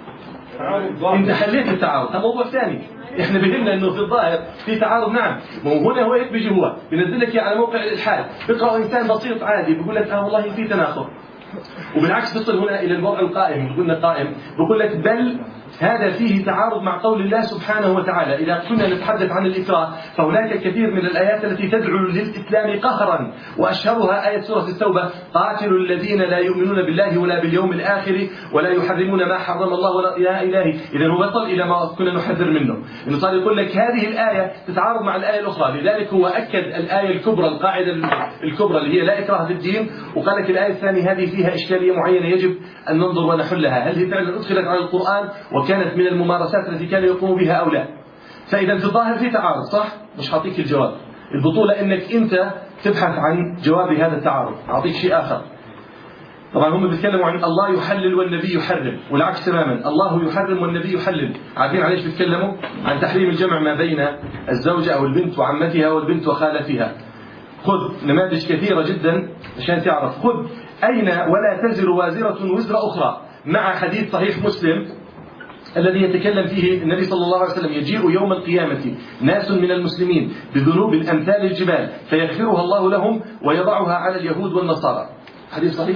انت حليت التعارض، هذا موضوع ثاني. احنا بهمنا انه في الظاهر في تعارض. نعم، هنا هو هيك بيجي، هو بينزل لك على موقع الالحاد، بيقرا انسان بسيط عادي بيقول لك والله في تناقض، وبالعكس بيصل هنا الى الوضع القائم، قلنا قائم، بقول لك بل هذا فيه تعارض مع قول الله سبحانه وتعالى. إذا كنا نتحدث عن الإكراه فهناك كثير من الآيات التي تدعو للإسلام قهرا، وأشهرها آية سورة التوبة: قاتلوا الذين لا يؤمنون بالله ولا باليوم الآخر ولا يحرمون ما حرم الله ولا. يا إلهي، إذا هو وصل إلى ما كنا نحذر منه، إنه صار يقول لك هذه الآية تتعارض مع الآية الأخرى. لذلك هو أكد الآية الكبرى، القاعدة الكبرى اللي هي لا إكراه في الدين، وقال لك الآية الثانية هذه فيها إشكالية معينة يجب أن ننظر ونحلها، هل هي فعلا أدخلت على القرآن وكانت من الممارسات التي كان يقوم بها أو لا. فإذا في الظاهر في تعارض، صح؟ مش هعطيك الجواب، البطولة إنك أنت تبحث عن جواب هذا التعارض. أعطيك شيء آخر. طبعا هم بيتكلموا عن الله يحلل والنبي يحرم، والعكس تماما، الله يحرم والنبي يحلل. عارفين عن ايش بيتكلموا؟ عن تحريم الجمع ما بين الزوجة أو البنت وعمتها والبنت وخالتها. خذ نماذج كثيرة جدا عشان تعرف. خذ أين ولا تزر وازرة وزر أخرى، مع حديث صحيح مسلم الذي يتكلم فيه النبي صلى الله عليه وسلم: يجيء يوم القيامة ناس من المسلمين بذنوب أمثال الجبال فيغفرها الله لهم ويضعها على اليهود والنصارى. حديث صحيح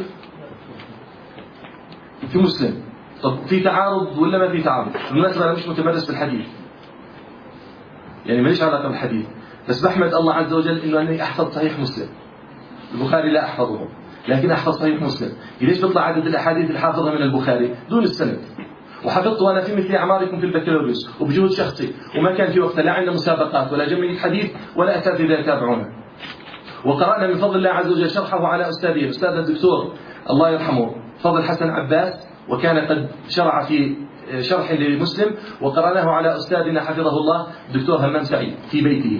في مسلم. طب في تعارض ولا ما في تعارض؟ بالمناسبة أنا مش متمرس في الحديث، يعني ماليش علاقة بالحديث، بس بحمد الله عز وجل إنه أني أحفظ صحيح مسلم. البخاري لا أحفظه، لكن أحفظ صحيح مسلم. ليش بيطلع عدد الأحاديث الحافظة من البخاري دون السند؟ وحفظته أنا في مثل أعماركم في البكالوريوس وبجهد شخصي، وما كان في وقت لا عندنا مسابقات ولا جمعية حديث ولا أساتذة يتابعونا. وقرأنا من فضل الله عز وجل شرحه على أستاذه الأستاذ الدكتور الله يرحمه فضل حسن عباس، وكان قد شرع في شرح لمسلم، وقرأناه على أستاذنا حفظه الله الدكتور همام سعيد في بيته.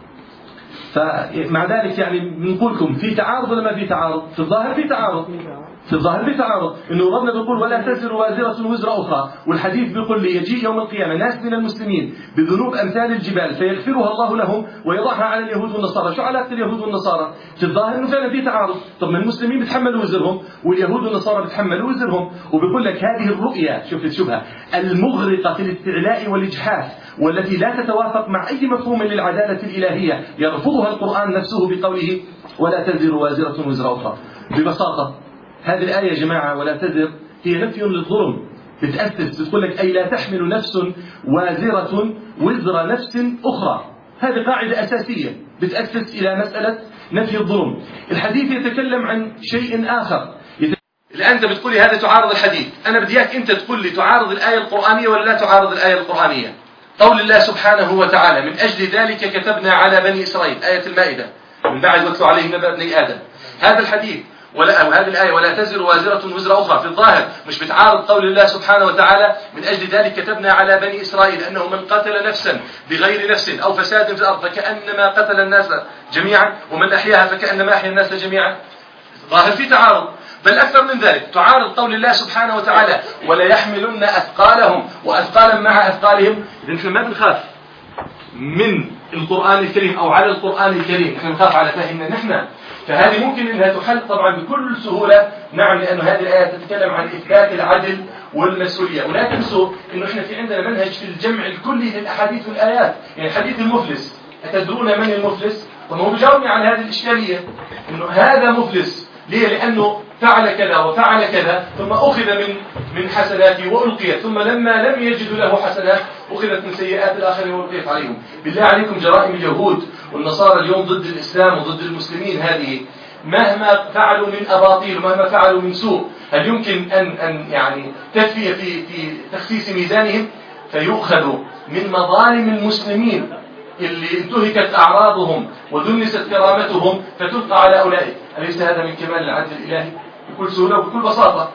فمع ذلك يعني بنقولكم في تعارض ولا ما في تعارض؟ في الظاهر في تعارض، في الظاهر في تعارض. انه ربنا بيقول ولا تزر وازرة وزر اخرى، والحديث بيقول لي يجيء يوم القيامة ناس من المسلمين بذنوب امثال الجبال فيغفرها الله لهم ويضعها على اليهود والنصارى. شو علاقة اليهود والنصارى؟ في الظاهر انه فعلا في تعارض. طب ما المسلمين بيتحملوا وزرهم واليهود والنصارى بيتحملوا وزرهم، وبيقول لك هذه الرؤية، شوف الشبهة المغرقة في الاستعلاء والاجحاف، والتي لا تتوافق مع اي مفهوم للعدالة الالهية يرفضها القرآن نفسه بقوله ولا تزر وازرة وزر اخرى. ببساطة هذه الآية يا جماعة ولا تزر هي نفي للظلم، بتأسس بتقول لك أي لا تحمل نفس وازرة وزر نفس أخرى. هذه قاعدة أساسية بتأسس إلى مسألة نفي الظلم. الحديث يتكلم عن شيء آخر. الآن أنت بتقولي هذا تعارض الحديث، أنا بدي إياك أنت تقول لي تعارض الآية القرآنية ولا لا تعارض الآية القرآنية. قول الله سبحانه وتعالى: من أجل ذلك كتبنا على بني إسرائيل، آية المائدة، من بعد واتلو عليهم نبأ ابني آدم. هذا الحديث أو هذه الآية ولا تزر وازرة وزر أخرى في الظاهر مش بتعارض قول الله سبحانه وتعالى: من أجل ذلك كتبنا على بني إسرائيل أنه من قتل نفسا بغير نفس أو فساد في الأرض فكأنما قتل الناس جميعا ومن أحياها فكأنما أحيا الناس جميعا. ظاهر في تعارض، بل أكثر من ذلك تعارض قول الله سبحانه وتعالى: ولا يحملن أثقالهم وأثقالا مع أثقالهم. إذن نحن ما بنخاف من القرآن الكريم أو على القرآن الكريم، نحن نخاف على فهمنا نحن. فهذه ممكن أنها تحل طبعا بكل سهولة، نعم، لأن هذه الآية تتكلم عن إثبات العدل والمسؤولية. ولا تنسوا أنه إحنا في عندنا منهج في الجمع الكلي للأحاديث والآيات. يعني حديث المفلس، أتدرون من المفلس؟ طب هو بيجاوبني على هذه الإشكالية، أنه هذا مفلس. ليه؟ لأنه فعل كذا وفعل كذا، ثم أخذ من حسناته وألقيت، ثم لما لم يجدوا له حسنات أخذت من سيئات الآخرين وألقيت عليهم. بالله عليكم جرائم اليهود والنصارى اليوم ضد الإسلام وضد المسلمين هذه مهما فعلوا من أباطيل ومهما فعلوا من سوء، هل يمكن أن يعني تكفي في تخسيس ميزانهم؟ فيؤخذ من مظالم المسلمين اللي انتهكت أعراضهم ودنست كرامتهم فتلقى على أولئك. أليس هذا من كمال العدل الإلهي؟ بكل سهولة وبكل بساطة.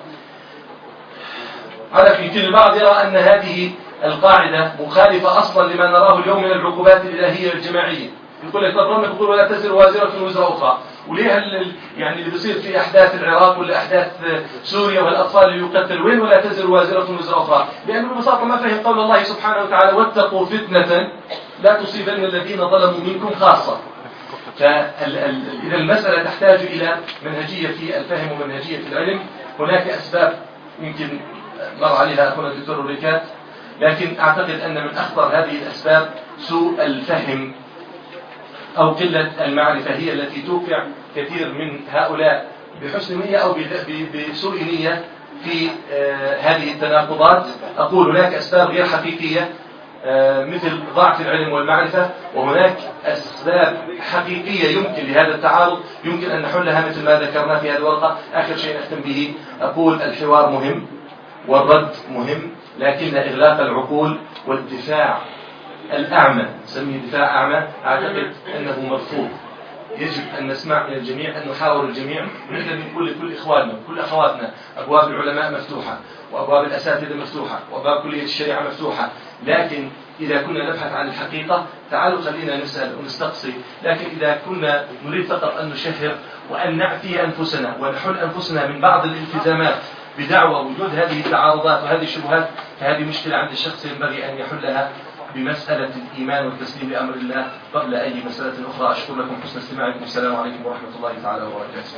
على يمكن البعض يرى أن هذه القاعدة مخالفة أصلا لما نراه اليوم من العقوبات الإلهية الجماعية. يقول لك طب ربنا يقول ولا تزر وازرة وزر أخرى، وليه يعني اللي بيصير في أحداث العراق ولا أحداث سوريا والأطفال اللي يقتلوا وين ولا تزر وازرة وزر أخرى؟ لأنه ببساطة ما فهم قول الله سبحانه وتعالى واتقوا فتنة لا تصيبن الذين ظلموا منكم خاصة. فإذا المسألة تحتاج إلى منهجية في الفهم ومنهجية في العلم. هناك أسباب يمكن مر عليها أخونا الدكتور ريكات، لكن أعتقد أن من أخطر هذه الأسباب سوء الفهم أو قلة المعرفة هي التي توقع كثير من هؤلاء بحسن نية أو بسوء نية في هذه التناقضات. أقول هناك أسباب غير حقيقية مثل ضعف العلم والمعرفة، وهناك أسباب حقيقية يمكن لهذا التعارض يمكن أن نحلها مثل ما ذكرنا في هذه الورقة. آخر شيء نختم به أقول الحوار مهم والرد مهم، لكن إغلاق العقول والدفاع الأعمى، نسميه دفاع أعمى، أعتقد أنه مرفوض. يجب أن نسمع من الجميع، أن نحاور الجميع، نقدر نقول لكل إخواننا وكل أخواتنا أبواب العلماء مفتوحة وأبواب الأساتذة مفتوحة وأبواب كلية الشريعة مفتوحة، لكن إذا كنا نبحث عن الحقيقة تعالوا خلينا نسأل ونستقصي. لكن إذا كنا نريد فقط أن نشهر وأن نعفي أنفسنا ونحل أنفسنا من بعض الالتزامات بدعوى وجود هذه التعارضات وهذه الشبهات، فهذه مشكلة عند الشخص ينبغي أن يحلها بمسألة الإيمان والتسليم لأمر الله قبل أي مسألة أخرى. أشكر لكم حسن استماعكم. السلام عليكم ورحمة الله تعالى وبركاته.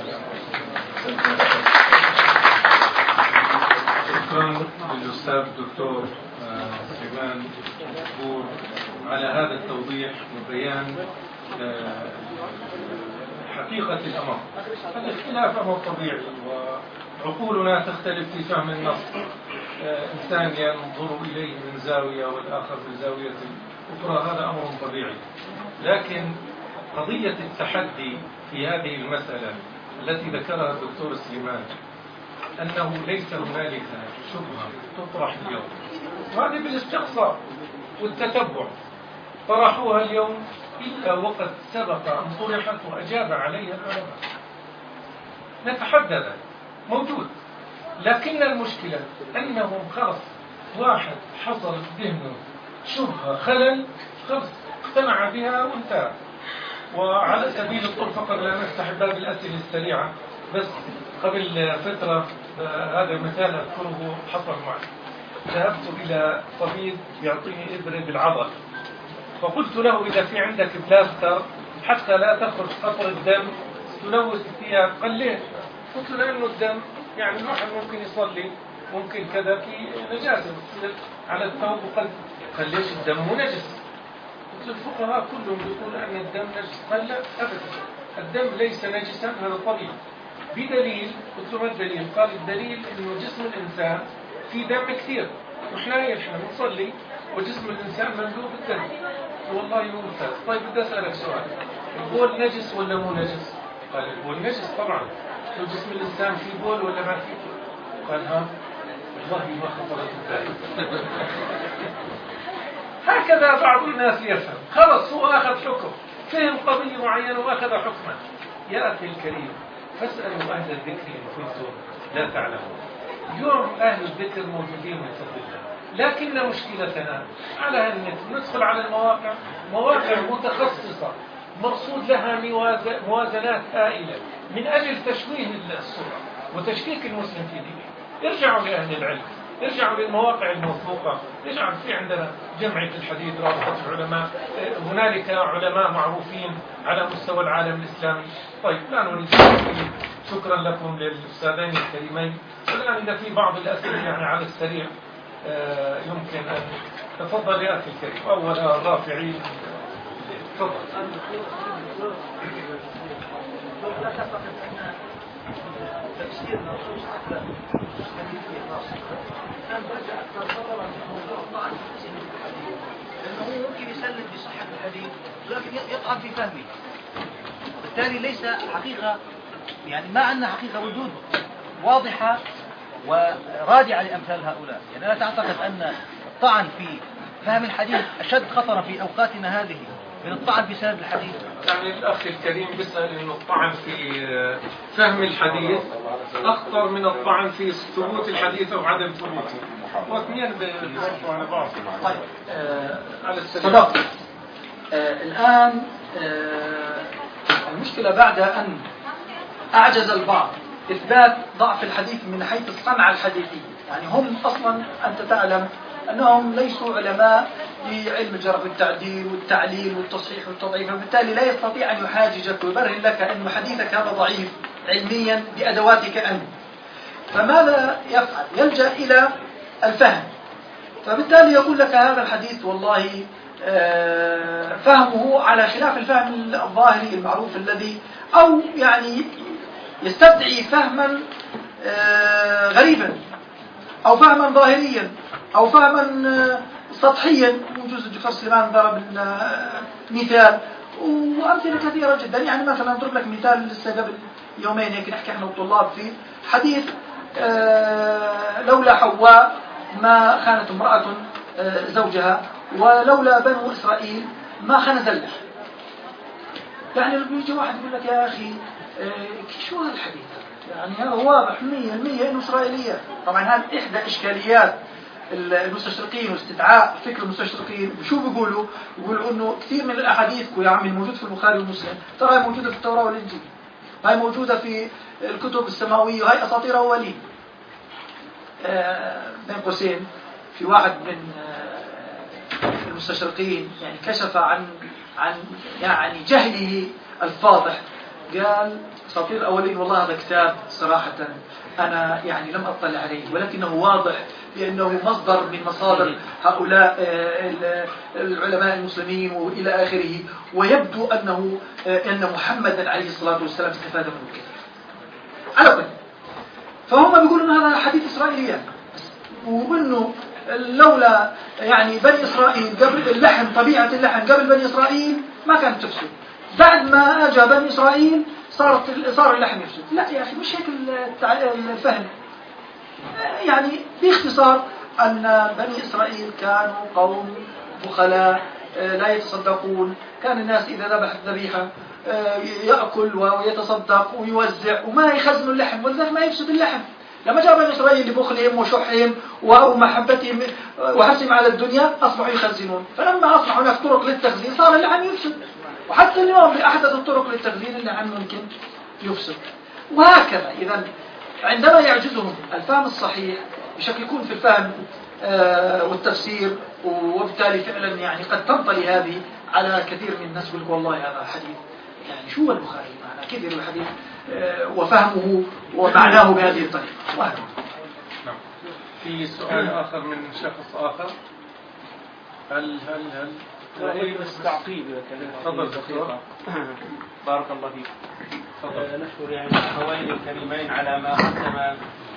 شكرا للأستاذ الدكتور سليمان بور على هذا التوضيح وبيان حقيقة الأمر. الاختلاف أمر طبيعي وعقولنا تختلف في فهم النص. إنسان ينظر إليه من زاوية والآخر من زاوية أخرى، هذا أمر طبيعي. لكن قضية التحدي في هذه المسألة التي ذكرها الدكتور سليمان أنه ليس هنالك شبهة تطرح اليوم، وهذه بالاستقصاء والتتبع طرحوها اليوم إلا وقد سبق أن طرحت وأجاب عليها العلماء. نتحدى ذلك موجود، لكن المشكلة أنه خلص واحد حصل ذهنه شبهة خلل خلص اقتنع بها وانتهى. وعلى سبيل الطول فقط لا نفتح باب الأسئلة السريعة، بس قبل فترة هذا المثال أذكره حصل معي. ذهبت إلى طبيب يعطيني إبرة بالعضل، فقلت له إذا في عندك بلاستر حتى لا تخرج قطر الدم تلوث الثياب. قال ليه؟ قلت له إنه الدم يعني الواحد ممكن يصلي ممكن كذا في نجاسة على الثوب وقلب. قال ليش الدم مو نجس؟ قلت له الفقهاء كلهم يقولون أن الدم نجس. قال لا أبدا، الدم ليس نجسا، هذا طبيعي. بدليل. قلت له ما الدليل؟ قال الدليل إنه جسم الإنسان في دم كثير، وإحنا نصلي وجسم الإنسان مملوء بالدم. والله ممتاز. طيب بدي أسألك سؤال، البول نجس ولا مو نجس؟ قال البول نجس طبعا. جسم الإنسان في بول ولا ما في بول؟ قال ها والله ما خطرت بالي. هكذا بعض الناس يفهم، خلص هو أخذ حكم، فهم قضية معينة وأخذ حكما. يا أخي الكريم فاسألوا أهل الذكر إن كنتم لا تعلمون. اليوم أهل الذكر موجودين من فضل الله، لكن مشكلتنا على النت ندخل على المواقع، مواقع متخصصة مرصود لها موازنات هائلة من أجل تشويه الصورة وتشكيك المسلم في دينه. ارجعوا لأهل العلم، ارجعوا للمواقع الموثوقة، ارجعوا في عندنا جمعية الحديد، رابطة العلماء، هنالك علماء معروفين على مستوى العالم الإسلامي. طيب لا نريد التفصيل. شكرا لكم للأستاذين الكريمين. والآن إذا في بعض الأسئلة يعني على السريع يمكن أن تفضل يا أخي الكريم. أولا الرافعين تفضل. كثير من النصوص لأنه ممكن يسلم بصحة الحديث لكن يطعن في فهمه، بالتالي ليس حقيقة، يعني ما عندنا حقيقة وجود واضحة ورادعة لأمثال هؤلاء. يعني لا تعتقد أن الطعن في فهم الحديث أشد خطرا في أوقاتنا هذه من الطعن في سند الحديث؟ يعني الأخ الكريم بيسأل إنه الطعن في فهم الحديث أخطر من الطعن في ثبوت الحديث أو عدم ثبوته، واثنين بيصرفوا على بعض. طيب على السريع. صدق. الآن المشكلة بعد أن أعجز البعض إثبات ضعف الحديث من حيث الصنعة الحديثية، يعني هم أصلا أنت تعلم أنهم ليسوا علماء في علم الجرح والتعديل والتعليل والتصحيح والتضعيف، فبالتالي لا يستطيع أن يحاججك ويبرهن لك أن حديثك هذا ضعيف علميا بأدواتك أنت. فماذا يفعل؟ يلجأ إلى الفهم، فبالتالي يقول لك هذا الحديث والله فهمه على خلاف الفهم الظاهري المعروف الذي، أو يعني يستدعي فهما غريبا أو فهما ظاهريا أو فهما سطحيا. وجوز الدكتور سليمان ضرب مثال وأمثلة كثيرة جدا. يعني مثلا نضرب لك مثال لسه قبل يومين هيك نحكي احنا والطلاب فيه حديث لولا حواء ما خانت امرأة زوجها ولولا بنو إسرائيل ما خنز اللحم. يعني بيجي واحد يقول لك يا أخي شو هالحديث؟ يعني هذا واضح 100% إنه إسرائيلية. طبعا هذه إحدى إشكاليات المستشرقين واستدعاء فكر المستشرقين. شو بيقولوا؟ يقولوا إنه كثير من الأحاديث يا عمي الموجود في البخاري ومسلم ترى هي موجودة في التوراة والإنجيل، هاي موجودة في الكتب السماوية وهي أساطير أولين. بين قوسين في واحد من المستشرقين يعني كشف عن يعني جهله الفاضح، قال أساطير الأولين والله هذا كتاب صراحة أنا يعني لم أطلع عليه، ولكنه واضح بأنه مصدر من مصادر هؤلاء العلماء المسلمين وإلى آخره، ويبدو أن محمدا عليه الصلاة والسلام استفاد منه كثير. على كل فهم بيقولوا أن هذا حديث إسرائيليات، وأنه لولا يعني بني إسرائيل قبل اللحم، طبيعة اللحم قبل بني إسرائيل ما كانت تفسد، بعد ما أجى بني إسرائيل صار اللحم يفسد. لا يا أخي مش هيك الفهم. يعني باختصار أن بني إسرائيل كانوا قوم بخلاء لا يتصدقون، كان الناس إذا ذبحت ذبيحة يأكل ويتصدق ويوزع وما يخزنوا اللحم، ولذلك ما يفسد اللحم. لما جاء بني إسرائيل لبخلهم وشحهم ومحبتهم وحرصهم على الدنيا أصبحوا يخزنون، فلما أصبح هناك طرق للتخزين صار اللحم يفسد، وحتى اليوم بأحدث الطرق للتخزين اللحم ممكن يفسد. وهكذا إذا عندما يعجزهم الفهم الصحيح يشككون في الفهم والتفسير، وبالتالي فعلا يعني قد تنطلي هذه على كثير من الناس. يقول والله هذا حديث يعني شو البخاري معنى كثير الحديث وفهمه ومعناه بهذه الطريقة. نعم. في سؤال آخر من شخص آخر. هل بس تعقيب تفضل دكتور. بارك الله فيك. نشكر يعني الأخوين الكريمين على ما قدم.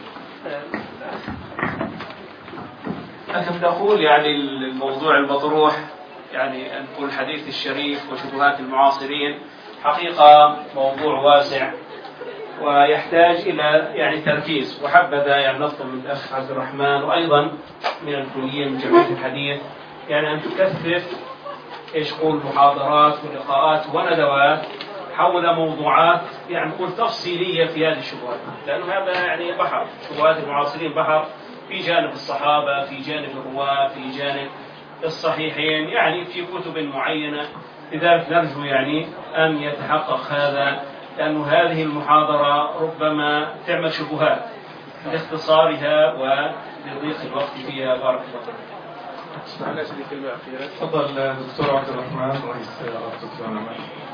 أنا بدي أقول يعني الموضوع المطروح يعني أن نقول الحديث الشريف وشبهات المعاصرين حقيقة موضوع واسع ويحتاج إلى يعني تركيز، وحبذا يعني نطلب من الأخ عبد الرحمن وأيضا من الكلية من جمعية الحديث يعني أن تكثف قول محاضرات ولقاءات وندوات حول موضوعات يعني نقول تفصيلية في هذه الشبهات، لأنه هذا يعني بحر، شبهات المعاصرين بحر، في جانب الصحابة، في جانب الرواة، في جانب الصحيحين، يعني في كتب معينة. لذلك نرجو يعني أن يتحقق هذا، لأن هذه المحاضرة ربما تعمل شبهات لاختصارها ولضيق الوقت فيها. بارك الله فيك. تفضل دكتور عبد الرحمن رئيس رابطة.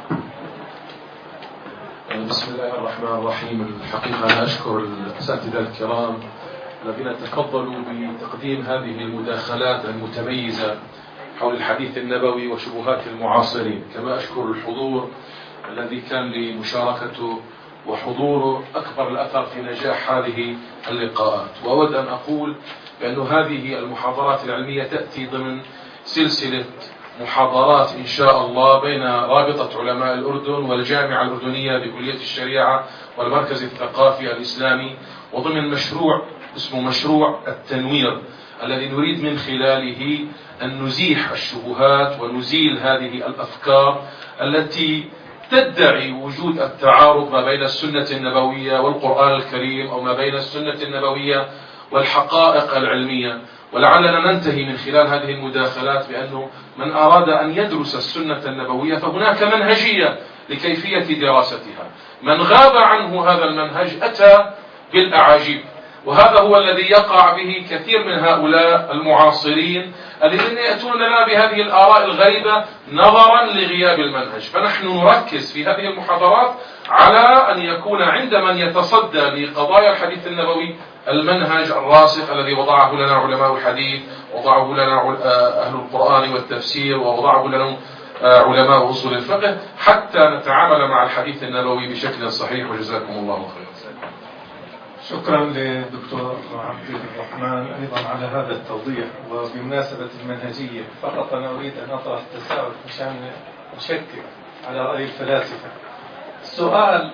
بسم الله الرحمن الرحيم. الحقيقة أنا أشكر الأساتذة الكرام الذين تفضلوا بتقديم هذه المداخلات المتميزة حول الحديث النبوي وشبهات المعاصرين، كما أشكر الحضور الذي كان لمشاركته وحضوره أكبر الأثر في نجاح هذه اللقاءات. وأود أن أقول بأن هذه المحاضرات العلمية تأتي ضمن سلسلة محاضرات إن شاء الله بين رابطة علماء الأردن والجامعة الأردنية بكلية الشريعة والمركز الثقافي الإسلامي، وضمن مشروع اسمه مشروع التنوير، الذي نريد من خلاله أن نزيح الشبهات ونزيل هذه الأفكار التي تدعي وجود التعارض ما بين السنة النبوية والقرآن الكريم، أو ما بين السنة النبوية والحقائق العلمية. ولعلنا ننتهي من خلال هذه المداخلات بأنه من أراد أن يدرس السنة النبوية فهناك منهجية لكيفية دراستها. من غاب عنه هذا المنهج أتى بالأعاجيب، وهذا هو الذي يقع به كثير من هؤلاء المعاصرين الذين يأتون لنا بهذه الآراء الغريبة نظرا لغياب المنهج. فنحن نركز في هذه المحاضرات على أن يكون عند من يتصدى لقضايا الحديث النبوي المنهج الراسخ الذي وضعه لنا علماء الحديث، وضعه لنا أهل القرآن والتفسير، ووضعه لنا علماء أصول الفقه، حتى نتعامل مع الحديث النبوي بشكل صحيح. وجزاكم الله خيرا. شكرا للدكتور عبد الرحمن أيضا على هذا التوضيح. وبمناسبة المنهجية فقط أنا أريد أن أطرح التساؤل عشان أشكك على رأي الفلاسفة. السؤال: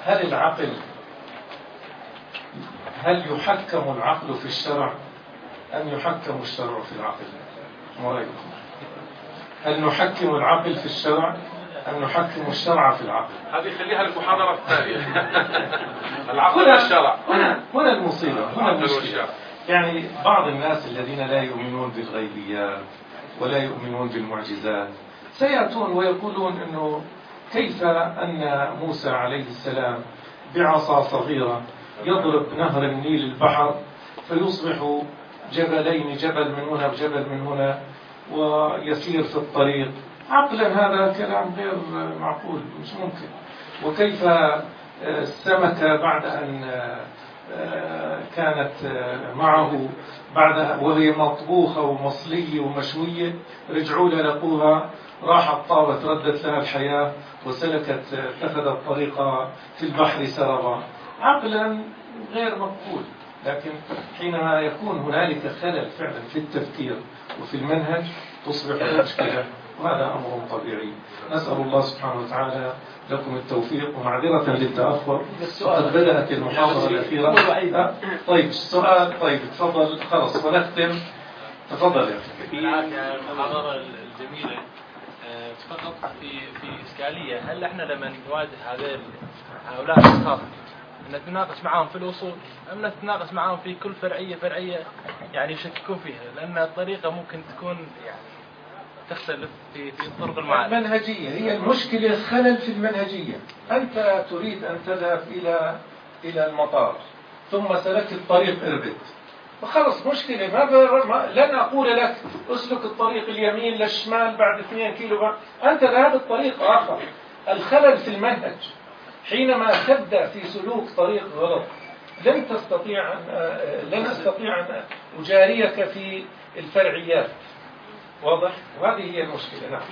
هل يحكم العقل في الشرع أم يحكم الشرع في العقل؟ ما رأيكم؟ هل نحكم العقل في الشرع أم نحكم الشرع في العقل؟ هذه خليها المحاضرة الثانية. العقل والشرع. هنا المصيبة، هنا المشكلة. يعني بعض الناس الذين لا يؤمنون بالغيبيات ولا يؤمنون بالمعجزات سيأتون ويقولون أنه كيف أن موسى عليه السلام بعصا صغيرة يضرب نهر النيل البحر فيصبح جبلين، جبل من هنا وجبل من هنا، ويسير في الطريق. عقلا هذا كلام غير معقول، مش ممكن. وكيف السمكة بعد أن كانت معه وهي مطبوخة ومصلية ومشوية، رجعوا لها لقوها، راحت طابت، ردت لها الحياة وسلكت، اتخذت طريقة في البحر سربا. عقلا غير مقبول. لكن حينما يكون هنالك خلل فعلا في التفكير وفي المنهج تصبح المشكلة، وهذا أمر طبيعي. نسأل الله سبحانه وتعالى لكم التوفيق، ومعذرة للتأخر، قد بدأت المحاضرة الأخيرة. طيب السؤال، طيب تفضل، خلص ونختم. تفضل يا أخي. في المحاضرة الجميلة فقط في إشكالية: هل احنا لما نواجه هؤلاء الأشخاص نتناقش معهم في الأصول أم نتناقش معهم في كل فرعية يعني يشككون فيها؟ لأن الطريقة ممكن تكون يعني تختلف في طرق المعارف. المنهجية هي المشكلة، خلل في المنهجية. أنت تريد أن تذهب إلى المطار ثم سلكت الطريق إربد، فخلص مشكلة. لن أقول لك أسلك الطريق اليمين للشمال بعد 2 كيلو، أنت ذهبت طريق آخر. الخلل في المنهج. حينما تبدأ في سلوك طريق غلط لن أستطيع أن أجاريك في الفرعيات. واضح؟ وهذه هي المشكلة. نعم.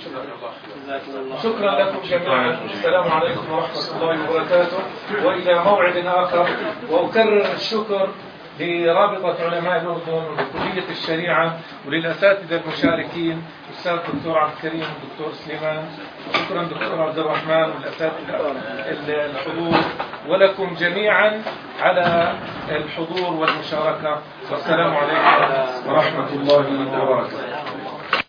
شكرا لكم جميعا. السلام عليكم ورحمة الله وبركاته، وإلى موعد آخر. وأكرر الشكر لرابطة علماء الأردن وكلية الشريعة وللأساتذة المشاركين، الأستاذ الدكتور عبد الكريم والدكتور سليمان. شكرا دكتور عبد الرحمن والأساتذة الحضور، ولكم جميعا على الحضور والمشاركة. والسلام عليكم ورحمة الله وبركاته.